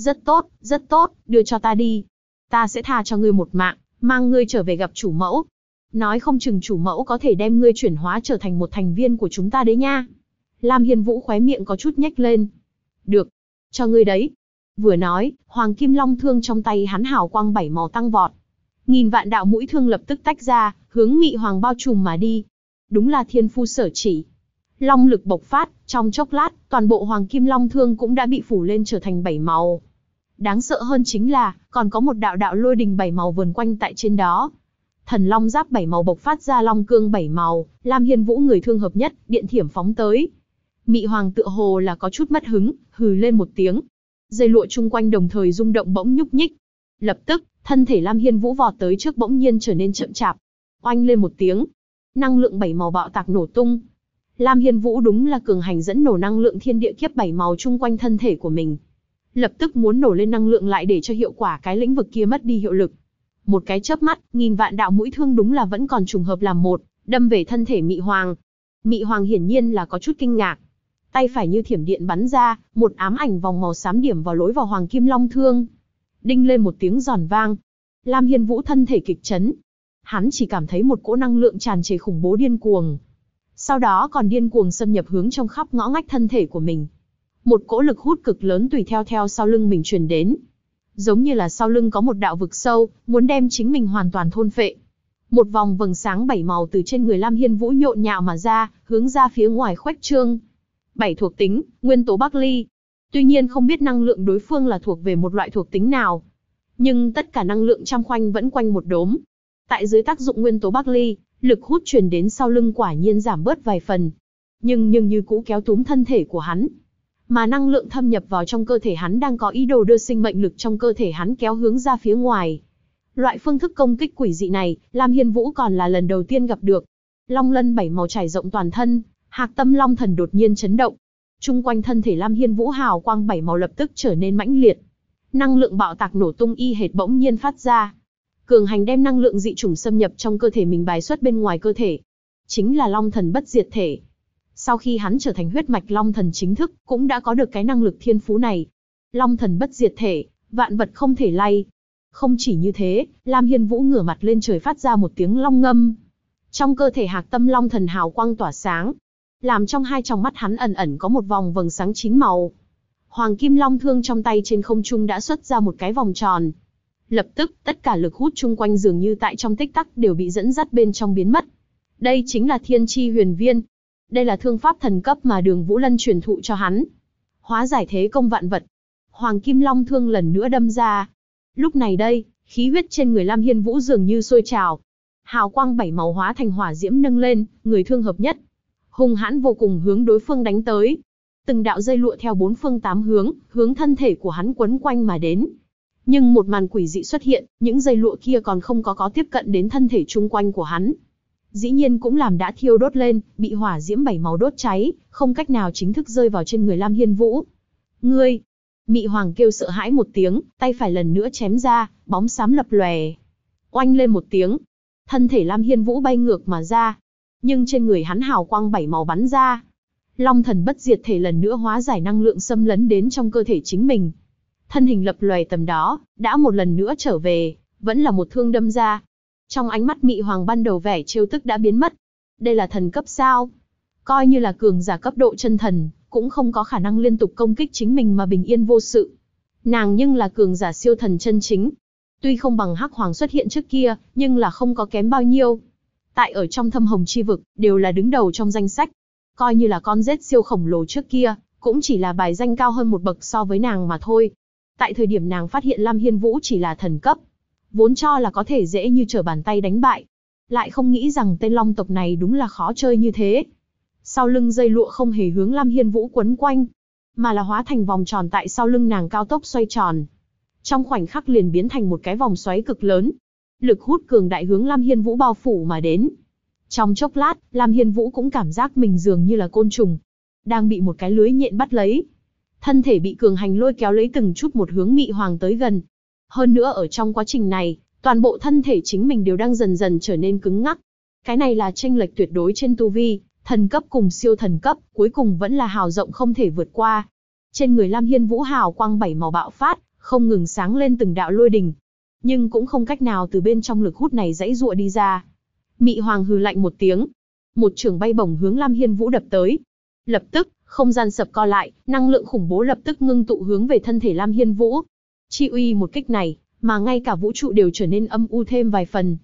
Rất tốt, đưa cho ta đi. Ta sẽ tha cho ngươi một mạng, mang ngươi trở về gặp chủ mẫu. Nói không chừng chủ mẫu có thể đem ngươi chuyển hóa trở thành một thành viên của chúng ta đấy nha. Lam Hiên Vũ khóe miệng có chút nhếch lên. Được, cho ngươi đấy. Vừa nói, Hoàng Kim Long thương trong tay hắn hào quang 7 màu tăng vọt. Nghìn vạn đạo mũi thương lập tức tách ra, hướng Mị Hoàng bao trùm mà đi. Đúng là thiên phu sở chỉ. Long lực bộc phát, trong chốc lát, toàn bộ Hoàng Kim Long Thương cũng đã bị phủ lên trở thành 7 màu. Đáng sợ hơn chính là, còn có một đạo đạo lôi đình 7 màu vờn quanh tại trên đó. Thần Long Giáp 7 màu bộc phát ra Long Cương 7 màu, Lam Hiên Vũ người thương hợp nhất, điện thiểm phóng tới. Mị Hoàng tựa hồ là có chút mất hứng, hừ lên một tiếng. Dây lụa chung quanh đồng thời rung động bỗng nhúc nhích. Lập tức, thân thể Lam Hiên Vũ vọt tới trước bỗng nhiên trở nên chậm chạp. Oanh lên một tiếng, năng lượng 7 màu bạo tạc nổ tung. Lam Hiên Vũ đúng là cường hành dẫn nổ năng lượng thiên địa kiếp 7 màu chung quanh thân thể của mình. Lập tức muốn nổ lên năng lượng lại để cho hiệu quả cái lĩnh vực kia mất đi hiệu lực. Một cái chớp mắt, nghìn vạn đạo mũi thương đúng là vẫn còn trùng hợp làm một, đâm về thân thể Mị Hoàng. Mị Hoàng hiển nhiên là có chút kinh ngạc. Tay phải như thiểm điện bắn ra, một ám ảnh vòng màu xám điểm vào lối vào Hoàng Kim Long Thương. Đinh lên một tiếng giòn vang. Lam Hiên Vũ thân thể kịch chấn. Hắn chỉ cảm thấy một cỗ năng lượng tràn trề khủng bố điên cuồng. Sau đó còn điên cuồng xâm nhập hướng trong khắp ngõ ngách thân thể của mình. Một cỗ lực hút cực lớn tùy theo sau lưng mình truyền đến. Giống như là sau lưng có một đạo vực sâu, muốn đem chính mình hoàn toàn thôn phệ. Một vòng vầng sáng 7 màu từ trên người Lam Hiên Vũ nhộn nhạo mà ra, hướng ra phía ngoài khuếch trương. 7 thuộc tính, nguyên tố Bắc Ly. Tuy nhiên không biết năng lượng đối phương là thuộc về một loại thuộc tính nào. Nhưng tất cả năng lượng trăm khoanh vẫn quanh một đốm. Tại dưới tác dụng nguyên tố Bắc Ly, lực hút truyền đến sau lưng quả nhiên giảm bớt vài phần. Nhưng như cũ kéo túm thân thể của hắn. Mà năng lượng thâm nhập vào trong cơ thể hắn đang có ý đồ đưa sinh mệnh lực trong cơ thể hắn kéo hướng ra phía ngoài. Loại phương thức công kích quỷ dị này, Lam Hiên Vũ còn là lần đầu tiên gặp được. Long lân 7 màu trải rộng toàn thân, Hạc Tâm Long Thần đột nhiên chấn động. Trung quanh thân thể Lam Hiên Vũ hào quang 7 màu lập tức trở nên mãnh liệt. Năng lượng bạo tạc nổ tung y hệt bỗng nhiên phát ra. Cường hành đem năng lượng dị chủng xâm nhập trong cơ thể mình bài xuất bên ngoài cơ thể. Chính là Long Thần bất diệt thể. Sau khi hắn trở thành huyết mạch Long Thần chính thức, cũng đã có được cái năng lực thiên phú này. Long Thần bất diệt thể, vạn vật không thể lay. Không chỉ như thế, Lam Hiên Vũ ngửa mặt lên trời phát ra một tiếng long ngâm. Trong cơ thể Hạc Tâm Long Thần hào quang tỏa sáng, làm trong hai tròng mắt hắn ẩn ẩn có một vòng vầng sáng 9 màu. Hoàng Kim Long Thương trong tay trên không trung đã xuất ra một cái vòng tròn. Lập tức, tất cả lực hút chung quanh dường như tại trong tích tắc đều bị dẫn dắt bên trong biến mất. Đây chính là Thiên Chi Huyền Viên. Đây là thương pháp thần cấp mà Đường Vũ Lân truyền thụ cho hắn. Hóa giải thế công vạn vật. Hoàng Kim Long Thương lần nữa đâm ra. Lúc này đây, khí huyết trên người Lam Hiên Vũ dường như sôi trào. Hào quang 7 màu hóa thành hỏa diễm nâng lên, người thương hợp nhất. Hung hãn vô cùng hướng đối phương đánh tới. Từng đạo dây lụa theo 4 phương 8 hướng, hướng thân thể của hắn quấn quanh mà đến. Nhưng một màn quỷ dị xuất hiện, những dây lụa kia còn không có tiếp cận đến thân thể chung quanh của hắn. Dĩ nhiên cũng làm đã thiêu đốt lên, bị hỏa diễm 7 màu đốt cháy, không cách nào chính thức rơi vào trên người Lam Hiên Vũ. Ngươi! Mị Hoàng kêu sợ hãi một tiếng, tay phải lần nữa chém ra, bóng xám lập lòe. Oanh lên một tiếng, thân thể Lam Hiên Vũ bay ngược mà ra. Nhưng trên người hắn hào quang 7 màu bắn ra. Long Thần bất diệt thể lần nữa hóa giải năng lượng xâm lấn đến trong cơ thể chính mình. Thân hình lập lòe tầm đó, đã một lần nữa trở về, vẫn là một thương đâm ra. Trong ánh mắt Mị Hoàng ban đầu vẻ trêu tức đã biến mất. Đây là thần cấp sao? Coi như là cường giả cấp độ chân thần, cũng không có khả năng liên tục công kích chính mình mà bình yên vô sự. Nàng nhưng là cường giả siêu thần chân chính. Tuy không bằng Hắc Hoàng xuất hiện trước kia, nhưng là không có kém bao nhiêu. Tại ở trong Thâm Hồng chi vực, đều là đứng đầu trong danh sách. Coi như là con rết siêu khổng lồ trước kia, cũng chỉ là bài danh cao hơn một bậc so với nàng mà thôi. Tại thời điểm nàng phát hiện Lam Hiên Vũ chỉ là thần cấp, vốn cho là có thể dễ như trở bàn tay đánh bại. Lại không nghĩ rằng tên Long tộc này đúng là khó chơi như thế. Sau lưng dây lụa không hề hướng Lam Hiên Vũ quấn quanh, mà là hóa thành vòng tròn tại sau lưng nàng cao tốc xoay tròn. Trong khoảnh khắc liền biến thành một cái vòng xoáy cực lớn. Lực hút cường đại hướng Lam Hiên Vũ bao phủ mà đến. Trong chốc lát, Lam Hiên Vũ cũng cảm giác mình dường như là côn trùng, đang bị một cái lưới nhện bắt lấy. Thân thể bị cường hành lôi kéo lấy từng chút một hướng Mị Hoàng tới gần. Hơn nữa ở trong quá trình này, toàn bộ thân thể chính mình đều đang dần dần trở nên cứng ngắc. Cái này là chênh lệch tuyệt đối trên tu vi, thần cấp cùng siêu thần cấp, cuối cùng vẫn là hào rộng không thể vượt qua. Trên người Lam Hiên Vũ hào quang 7 màu bạo phát, không ngừng sáng lên từng đạo lôi đình. Nhưng cũng không cách nào từ bên trong lực hút này giãy giụa đi ra. Mị Hoàng hừ lạnh một tiếng, một chưởng bay bổng hướng Lam Hiên Vũ đập tới. Lập tức, không gian sập co lại, năng lượng khủng bố lập tức ngưng tụ hướng về thân thể Lam Hiên Vũ. Chi uy một kích này, mà ngay cả vũ trụ đều trở nên âm u thêm vài phần.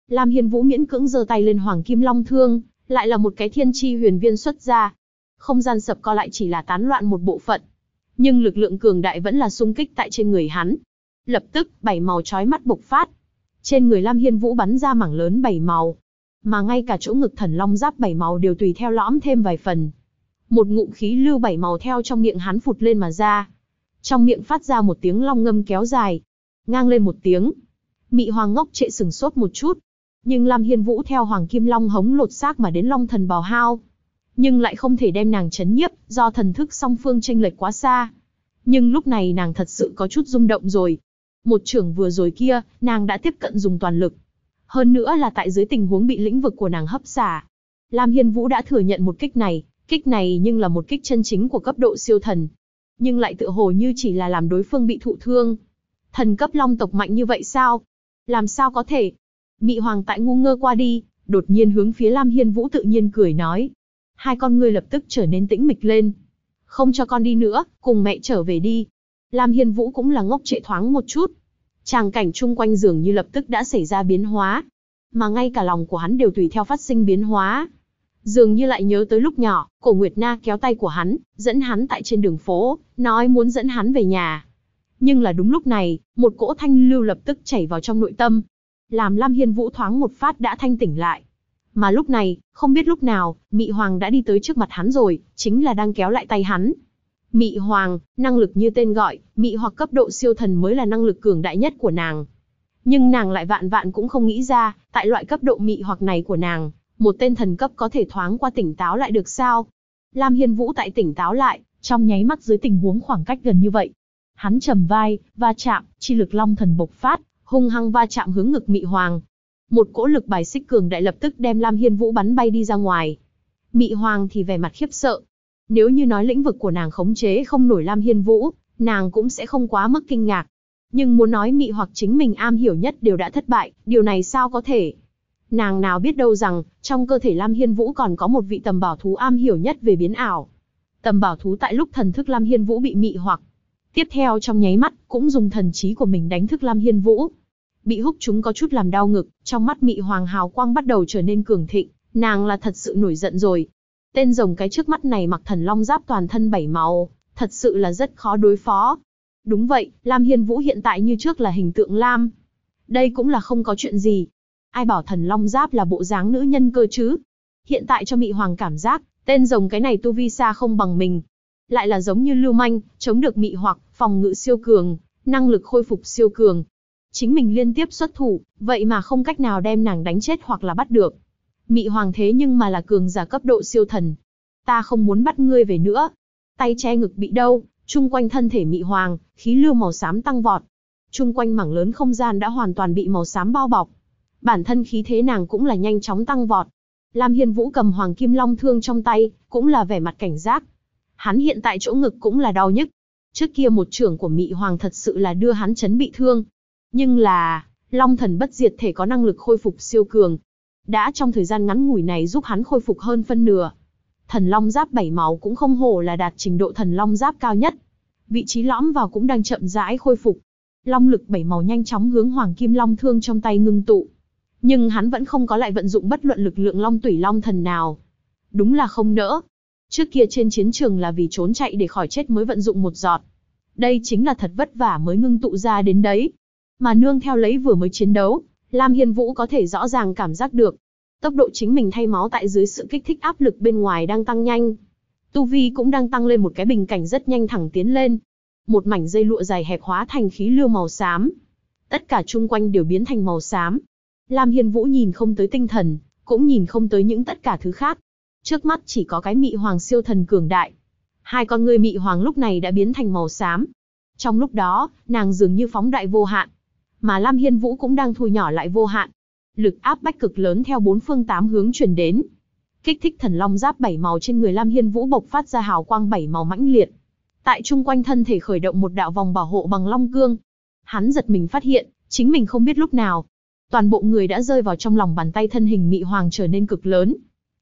Lam Hiên Vũ miễn cưỡng giơ tay lên Hoàng Kim Long Thương, lại là một cái thiên chi huyền viên xuất ra. Không gian sập co lại chỉ là tán loạn một bộ phận, nhưng lực lượng cường đại vẫn là xung kích tại trên người hắn. Lập tức, 7 màu chói mắt bộc phát. Trên người Lam Hiên Vũ bắn ra mảng lớn 7 màu, mà ngay cả chỗ ngực thần long giáp 7 màu đều tùy theo lõm thêm vài phần. Một ngụm khí lưu 7 màu theo trong miệng hắn phụt lên mà ra. Trong miệng phát ra một tiếng long ngâm kéo dài, ngang lên một tiếng. Mị Hoàng ngốc trệ sừng sốt một chút, nhưng Lam Hiên Vũ theo Hoàng Kim Long hống lột xác mà đến Long Thần Bào Hao, nhưng lại không thể đem nàng chấn nhiếp, do thần thức song phương chênh lệch quá xa. Nhưng lúc này nàng thật sự có chút rung động rồi. Một chưởng vừa rồi kia, nàng đã tiếp cận dùng toàn lực. Hơn nữa là tại dưới tình huống bị lĩnh vực của nàng hấp xả. Lam Hiên Vũ đã thừa nhận một kích này nhưng là một kích chân chính của cấp độ siêu thần. Nhưng lại tựa hồ như chỉ là làm đối phương bị thụ thương. Thần cấp long tộc mạnh như vậy sao? Làm sao có thể? Mị Hoàng tại ngu ngơ qua đi, đột nhiên hướng phía Lam Hiên Vũ tự nhiên cười nói. Hai con ngươi lập tức trở nên tĩnh mịch lên. Không cho con đi nữa, cùng mẹ trở về đi. Lam Hiên Vũ cũng là ngốc trệ thoáng một chút. Tràng cảnh chung quanh dường như lập tức đã xảy ra biến hóa. Mà ngay cả lòng của hắn đều tùy theo phát sinh biến hóa. Dường như lại nhớ tới lúc nhỏ, Cổ Nguyệt Na kéo tay của hắn, dẫn hắn tại trên đường phố, nói muốn dẫn hắn về nhà. Nhưng là đúng lúc này, một cỗ thanh lưu lập tức chảy vào trong nội tâm, làm Lam Hiên Vũ thoáng một phát đã thanh tỉnh lại. Mà lúc này, không biết lúc nào, Mị Hoàng đã đi tới trước mặt hắn rồi, chính là đang kéo lại tay hắn. Mị Hoàng, năng lực như tên gọi, mị hoặc cấp độ siêu thần mới là năng lực cường đại nhất của nàng. Nhưng nàng lại vạn vạn cũng không nghĩ ra, tại loại cấp độ mị hoặc này của nàng, một tên thần cấp có thể thoáng qua tỉnh táo lại được sao? Lam Hiên Vũ tại tỉnh táo lại, trong nháy mắt dưới tình huống khoảng cách gần như vậy. Hắn trầm vai, va chạm, chi lực long thần bộc phát, hung hăng va chạm hướng ngực Mị Hoàng. Một cỗ lực bài xích cường đại lập tức đem Lam Hiên Vũ bắn bay đi ra ngoài. Mị Hoàng thì vẻ mặt khiếp sợ. Nếu như nói lĩnh vực của nàng khống chế không nổi Lam Hiên Vũ, nàng cũng sẽ không quá mức kinh ngạc. Nhưng muốn nói mị hoặc chính mình am hiểu nhất đều đã thất bại, điều này sao có thể? Nàng nào biết đâu rằng, trong cơ thể Lam Hiên Vũ còn có một vị tầm bảo thú am hiểu nhất về biến ảo. Tầm bảo thú tại lúc thần thức Lam Hiên Vũ bị mị hoặc, tiếp theo trong nháy mắt, cũng dùng thần trí của mình đánh thức Lam Hiên Vũ. Bị húc chúng có chút làm đau ngực, trong mắt Mị Hoàng hào quang bắt đầu trở nên cường thịnh, nàng là thật sự nổi giận rồi. Tên rồng cái trước mắt này mặc thần long giáp toàn thân 7 màu, thật sự là rất khó đối phó. Đúng vậy, Lam Hiên Vũ hiện tại như trước là hình tượng Lam. Đây cũng là không có chuyện gì. Ai bảo thần long giáp là bộ dáng nữ nhân cơ chứ? Hiện tại cho Mị Hoàng cảm giác, tên rồng cái này tu vi xa không bằng mình. Lại là giống như lưu manh, chống được mị hoặc, phòng ngự siêu cường, năng lực khôi phục siêu cường. Chính mình liên tiếp xuất thủ, vậy mà không cách nào đem nàng đánh chết hoặc là bắt được. Mị Hoàng thế nhưng mà là cường giả cấp độ siêu thần. Ta không muốn bắt ngươi về nữa. Tay che ngực bị đâu, chung quanh thân thể Mị Hoàng, khí lưu màu xám tăng vọt. Chung quanh mảng lớn không gian đã hoàn toàn bị màu xám bao bọc. Bản thân khí thế nàng cũng là nhanh chóng tăng vọt. Lam Hiên Vũ cầm Hoàng Kim Long Thương trong tay, cũng là vẻ mặt cảnh giác. Hắn hiện tại chỗ ngực cũng là đau nhức. Trước kia một chưởng của Mị Hoàng thật sự là đưa hắn chấn bị thương. Nhưng là, Long Thần bất diệt thể có năng lực khôi phục siêu cường. Đã trong thời gian ngắn ngủi này giúp hắn khôi phục hơn phân nửa. Thần Long Giáp 7 màu cũng không hổ là đạt trình độ Thần Long Giáp cao nhất. Vị trí lõm vào cũng đang chậm rãi khôi phục. Long lực 7 màu nhanh chóng hướng Hoàng Kim Long Thương trong tay ngưng tụ. Nhưng hắn vẫn không có lại vận dụng bất luận lực lượng Long Tủy Long Thần nào. Đúng là không nỡ. Trước kia trên chiến trường là vì trốn chạy để khỏi chết mới vận dụng một giọt. Đây chính là thật vất vả mới ngưng tụ ra đến đấy. Mà nương theo lấy vừa mới chiến đấu, Lam Hiên Vũ có thể rõ ràng cảm giác được. Tốc độ chính mình thay máu tại dưới sự kích thích áp lực bên ngoài đang tăng nhanh. Tu vi cũng đang tăng lên một cái bình cảnh rất nhanh thẳng tiến lên. Một mảnh dây lụa dài hẹp hóa thành khí lưu màu xám. Tất cả chung quanh đều biến thành màu xám. Lam Hiên Vũ nhìn không tới tinh thần, cũng nhìn không tới những tất cả thứ khác. Trước mắt chỉ có cái Mị Hoàng siêu thần cường đại. Hai con ngươi Mị Hoàng lúc này đã biến thành màu xám. Trong lúc đó, nàng dường như phóng đại vô hạn. Mà Lam Hiên Vũ cũng đang thu nhỏ lại vô hạn. Lực áp bách cực lớn theo 4 phương 8 hướng truyền đến. Kích thích thần long giáp 7 màu trên người Lam Hiên Vũ bộc phát ra hào quang 7 màu mãnh liệt. Tại chung quanh thân thể khởi động một đạo vòng bảo hộ bằng long cương. Hắn giật mình phát hiện, chính mình không biết lúc nào, toàn bộ người đã rơi vào trong lòng bàn tay, thân hình Mị Hoàng trở nên cực lớn.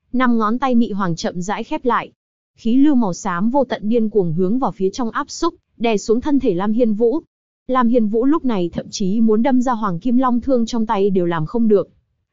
5 ngón tay Mị Hoàng chậm rãi khép lại. Khí lưu màu xám vô tận điên cuồng hướng vào phía trong áp xúc, đè xuống thân thể Lam Hiên Vũ. Lam Hiên Vũ lúc này thậm chí muốn đâm ra Hoàng Kim Long Thương trong tay đều làm không được.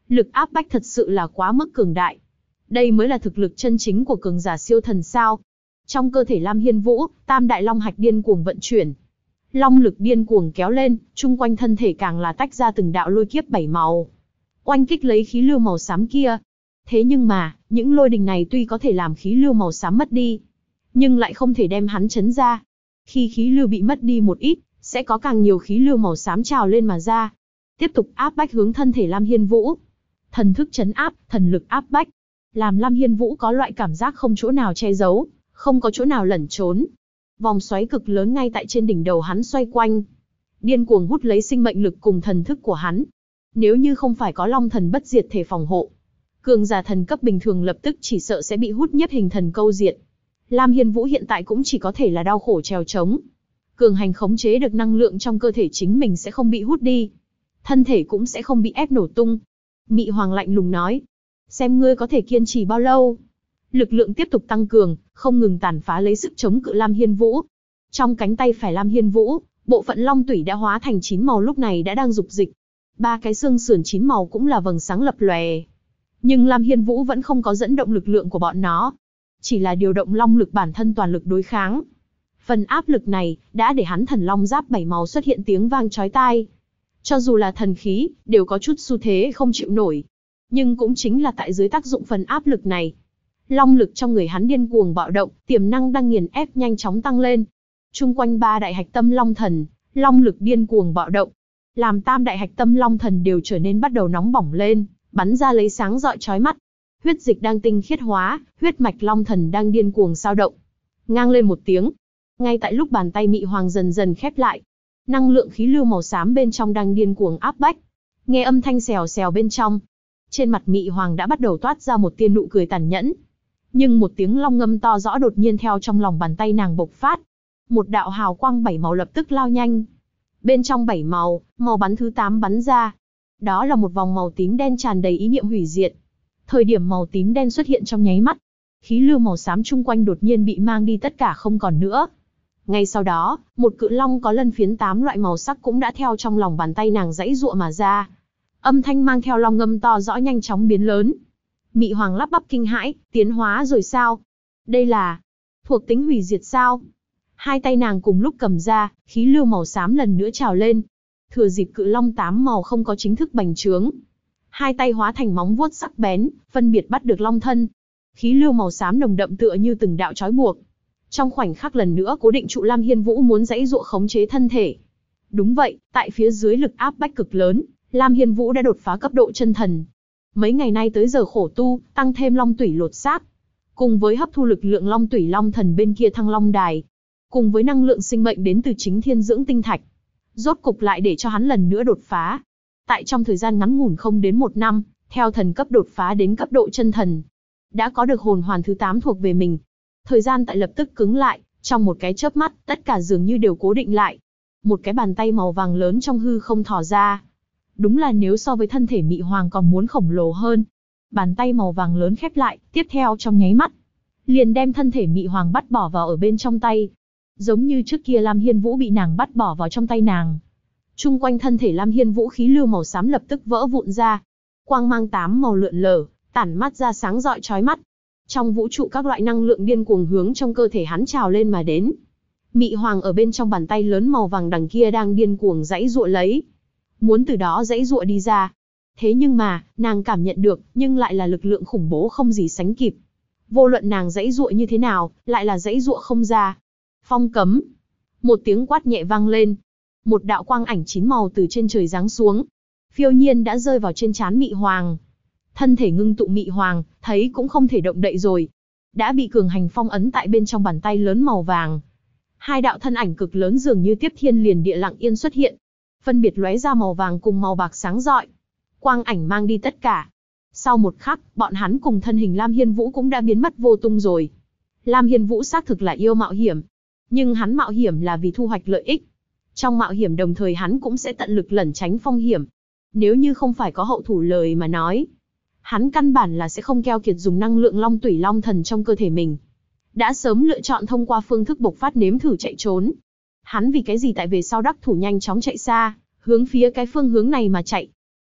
Lực áp bách thật sự là quá mức cường đại. Đây mới là thực lực chân chính của cường giả siêu thần sao. Trong cơ thể Lam Hiên Vũ, tam đại long hạch điên cuồng vận chuyển. Long lực điên cuồng kéo lên, chung quanh thân thể càng là tách ra từng đạo lôi kiếp 7 màu. Oanh kích lấy khí lưu màu xám kia. Thế nhưng mà, những lôi đình này tuy có thể làm khí lưu màu xám mất đi, nhưng lại không thể đem hắn chấn ra. Khi khí lưu bị mất đi một ít, sẽ có càng nhiều khí lưu màu xám trào lên mà ra. Tiếp tục áp bách hướng thân thể Lam Hiên Vũ. Thần thức chấn áp, thần lực áp bách. Làm Lam Hiên Vũ có loại cảm giác không chỗ nào che giấu, không có chỗ nào lẩn trốn. Vòng xoáy cực lớn ngay tại trên đỉnh đầu hắn xoay quanh, điên cuồng hút lấy sinh mệnh lực cùng thần thức của hắn. Nếu như không phải có Long Thần bất diệt thể phòng hộ, cường giả thần cấp bình thường lập tức chỉ sợ sẽ bị hút nhiếp hình thần câu diệt. Lam Hiên Vũ hiện tại cũng chỉ có thể là đau khổ trèo trống. Cường hành khống chế được năng lượng trong cơ thể chính mình sẽ không bị hút đi, thân thể cũng sẽ không bị ép nổ tung. Mị Hoàng lạnh lùng nói, xem ngươi có thể kiên trì bao lâu. Lực lượng tiếp tục tăng cường, không ngừng tàn phá lấy sức chống cự Lam Hiên Vũ. Trong cánh tay phải Lam Hiên Vũ, bộ phận long tủy đã hóa thành 9 màu lúc này đã đang dục dịch. 3 cái xương sườn 9 màu cũng là vầng sáng lập lòe. Nhưng Lam Hiên Vũ vẫn không có dẫn động lực lượng của bọn nó, chỉ là điều động long lực bản thân toàn lực đối kháng. Phần áp lực này đã để hắn thần long giáp 7 màu xuất hiện tiếng vang chói tai. Cho dù là thần khí, đều có chút xu thế không chịu nổi. Nhưng cũng chính là tại dưới tác dụng phần áp lực này, long lực trong người hắn điên cuồng bạo động, tiềm năng đang nghiền ép nhanh chóng tăng lên. Chung quanh 3 đại hạch tâm long thần, long lực điên cuồng bạo động, làm tam đại hạch tâm long thần đều trở nên bắt đầu nóng bỏng lên, bắn ra lấy sáng rọi chói mắt. Huyết dịch đang tinh khiết hóa, huyết mạch long thần đang điên cuồng dao động. Ngang lên một tiếng, ngay tại lúc bàn tay Mị Hoàng dần dần khép lại, năng lượng khí lưu màu xám bên trong đang điên cuồng áp bách. Nghe âm thanh xèo xèo bên trong, trên mặt Mị Hoàng đã bắt đầu toát ra một tia nụ cười tàn nhẫn. Nhưng một tiếng long ngâm to rõ đột nhiên theo trong lòng bàn tay nàng bộc phát. Một đạo hào quang 7 màu lập tức lao nhanh. Bên trong 7 màu, màu bắn thứ 8 bắn ra. Đó là một vòng màu tím đen tràn đầy ý niệm hủy diệt. Thời điểm màu tím đen xuất hiện trong nháy mắt, khí lưu màu xám chung quanh đột nhiên bị mang đi tất cả không còn nữa. Ngay sau đó, một cự long có lân phiến 8 loại màu sắc cũng đã theo trong lòng bàn tay nàng giãy giụa mà ra. Âm thanh mang theo long ngâm to rõ nhanh chóng biến lớn. Mị Hoàng lắp bắp kinh hãi, tiến hóa rồi sao? Đây là thuộc tính hủy diệt sao? Hai tay nàng cùng lúc cầm ra, khí lưu màu xám lần nữa trào lên. Thừa dịp cự long 8 màu không có chính thức bành trướng, hai tay hóa thành móng vuốt sắc bén, phân biệt bắt được long thân. Khí lưu màu xám nồng đậm tựa như từng đạo trói buộc. Trong khoảnh khắc lần nữa cố định trụ Lam Hiên Vũ muốn giãy giụa khống chế thân thể. Đúng vậy, tại phía dưới lực áp bách cực lớn, Lam Hiên Vũ đã đột phá cấp độ chân thần. Mấy ngày nay tới giờ khổ tu, tăng thêm long tủy lột xác, cùng với hấp thu lực lượng long tủy long thần bên kia thăng long đài, cùng với năng lượng sinh mệnh đến từ chính thiên dưỡng tinh thạch, rốt cục lại để cho hắn lần nữa đột phá. Tại trong thời gian ngắn ngủn không đến 1 năm, theo thần cấp đột phá đến cấp độ chân thần, đã có được hồn hoàn thứ 8 thuộc về mình. Thời gian tại lập tức cứng lại, trong một cái chớp mắt, tất cả dường như đều cố định lại. Một cái bàn tay màu vàng lớn trong hư không thò ra. Đúng là nếu so với thân thể Mị Hoàng còn muốn khổng lồ hơn. Bàn tay màu vàng lớn khép lại, tiếp theo trong nháy mắt, liền đem thân thể Mị Hoàng bắt bỏ vào ở bên trong tay. Giống như trước kia Lam Hiên Vũ bị nàng bắt bỏ vào trong tay nàng. Chung quanh thân thể Lam Hiên Vũ khí lưu màu xám lập tức vỡ vụn ra. Quang mang 8 màu lượn lờ, tản mắt ra sáng rọi chói mắt. Trong vũ trụ các loại năng lượng điên cuồng hướng trong cơ thể hắn trào lên mà đến. Mị Hoàng ở bên trong bàn tay lớn màu vàng đằng kia đang điên cuồng giãy giụa lấy, muốn từ đó giãy giụa đi ra. Thế nhưng mà, nàng cảm nhận được, nhưng lại là lực lượng khủng bố không gì sánh kịp. Vô luận nàng giãy giụa như thế nào, lại là giãy giụa không ra. Phong cấm. Một tiếng quát nhẹ vang lên. Một đạo quang ảnh 9 màu từ trên trời giáng xuống. Phiêu nhiên đã rơi vào trên trán Mị Hoàng. Thân thể ngưng tụ Mị Hoàng, thấy cũng không thể động đậy rồi. Đã bị cường hành phong ấn tại bên trong bàn tay lớn màu vàng. Hai đạo thân ảnh cực lớn dường như tiếp thiên liền địa lặng yên xuất hiện. Phân biệt lóe ra màu vàng cùng màu bạc sáng rọi. Quang ảnh mang đi tất cả. Sau một khắc, bọn hắn cùng thân hình Lam Hiên Vũ cũng đã biến mất vô tung rồi. Lam Hiên Vũ xác thực là yêu mạo hiểm. Nhưng hắn mạo hiểm là vì thu hoạch lợi ích. Trong mạo hiểm đồng thời hắn cũng sẽ tận lực lẩn tránh phong hiểm. Nếu như không phải có hậu thủ lời mà nói, hắn căn bản là sẽ không keo kiệt dùng năng lượng long tủy long thần trong cơ thể mình. Đã sớm lựa chọn thông qua phương thức bộc phát nếm thử chạy trốn. Hắn vì cái gì tại về sau đắc thủ nhanh chóng chạy xa, hướng phía cái phương hướng này mà chạy.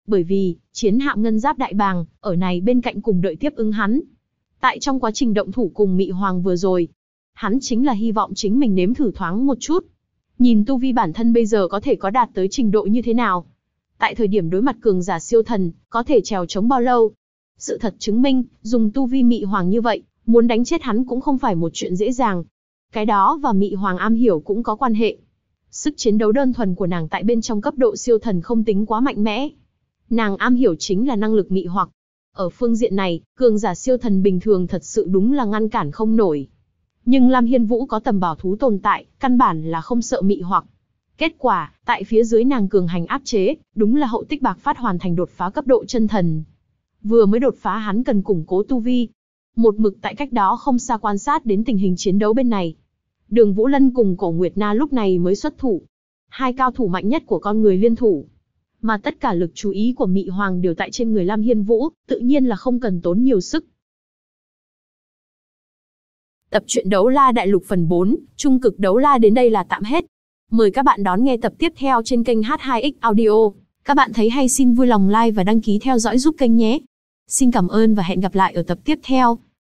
Bởi vì, chiến hạm ngân giáp đại bàng, ở này bên cạnh cùng đợi tiếp ứng hắn. Tại trong quá trình động thủ cùng Mị Hoàng vừa rồi, hắn chính là hy vọng chính mình nếm thử thoáng một chút. Nhìn tu vi bản thân bây giờ có thể có đạt tới trình độ như thế nào. Tại thời điểm đối mặt cường giả siêu thần, có thể trèo chống bao lâu. Sự thật chứng minh, dùng tu vi Mị Hoàng như vậy, muốn đánh chết hắn cũng không phải một chuyện dễ dàng. Cái đó và Mị Hoàng am hiểu cũng có quan hệ. Sức chiến đấu đơn thuần của nàng tại bên trong cấp độ siêu thần không tính quá mạnh mẽ. Nàng am hiểu chính là năng lực mị hoặc. Ở phương diện này, cường giả siêu thần bình thường thật sự đúng là ngăn cản không nổi. Nhưng Lam Hiên Vũ có tầm bảo thú tồn tại, căn bản là không sợ mị hoặc. Kết quả, tại phía dưới nàng cường hành áp chế, đúng là Hậu Tích Bạc Phát hoàn thành đột phá cấp độ chân thần. Vừa mới đột phá hắn cần củng cố tu vi. Một mực tại cách đó không xa quan sát đến tình hình chiến đấu bên này. Đường Vũ Lân cùng Cổ Nguyệt Na lúc này mới xuất thủ. Hai cao thủ mạnh nhất của con người liên thủ. Mà tất cả lực chú ý của Mị Hoàng đều tại trên người Lam Hiên Vũ, tự nhiên là không cần tốn nhiều sức. Tập truyện Đấu La Đại Lục phần 4, Trung cực Đấu La đến đây là tạm hết. Mời các bạn đón nghe tập tiếp theo trên kênh H2X Audio. Các bạn thấy hay xin vui lòng like và đăng ký theo dõi giúp kênh nhé. Xin cảm ơn và hẹn gặp lại ở tập tiếp theo.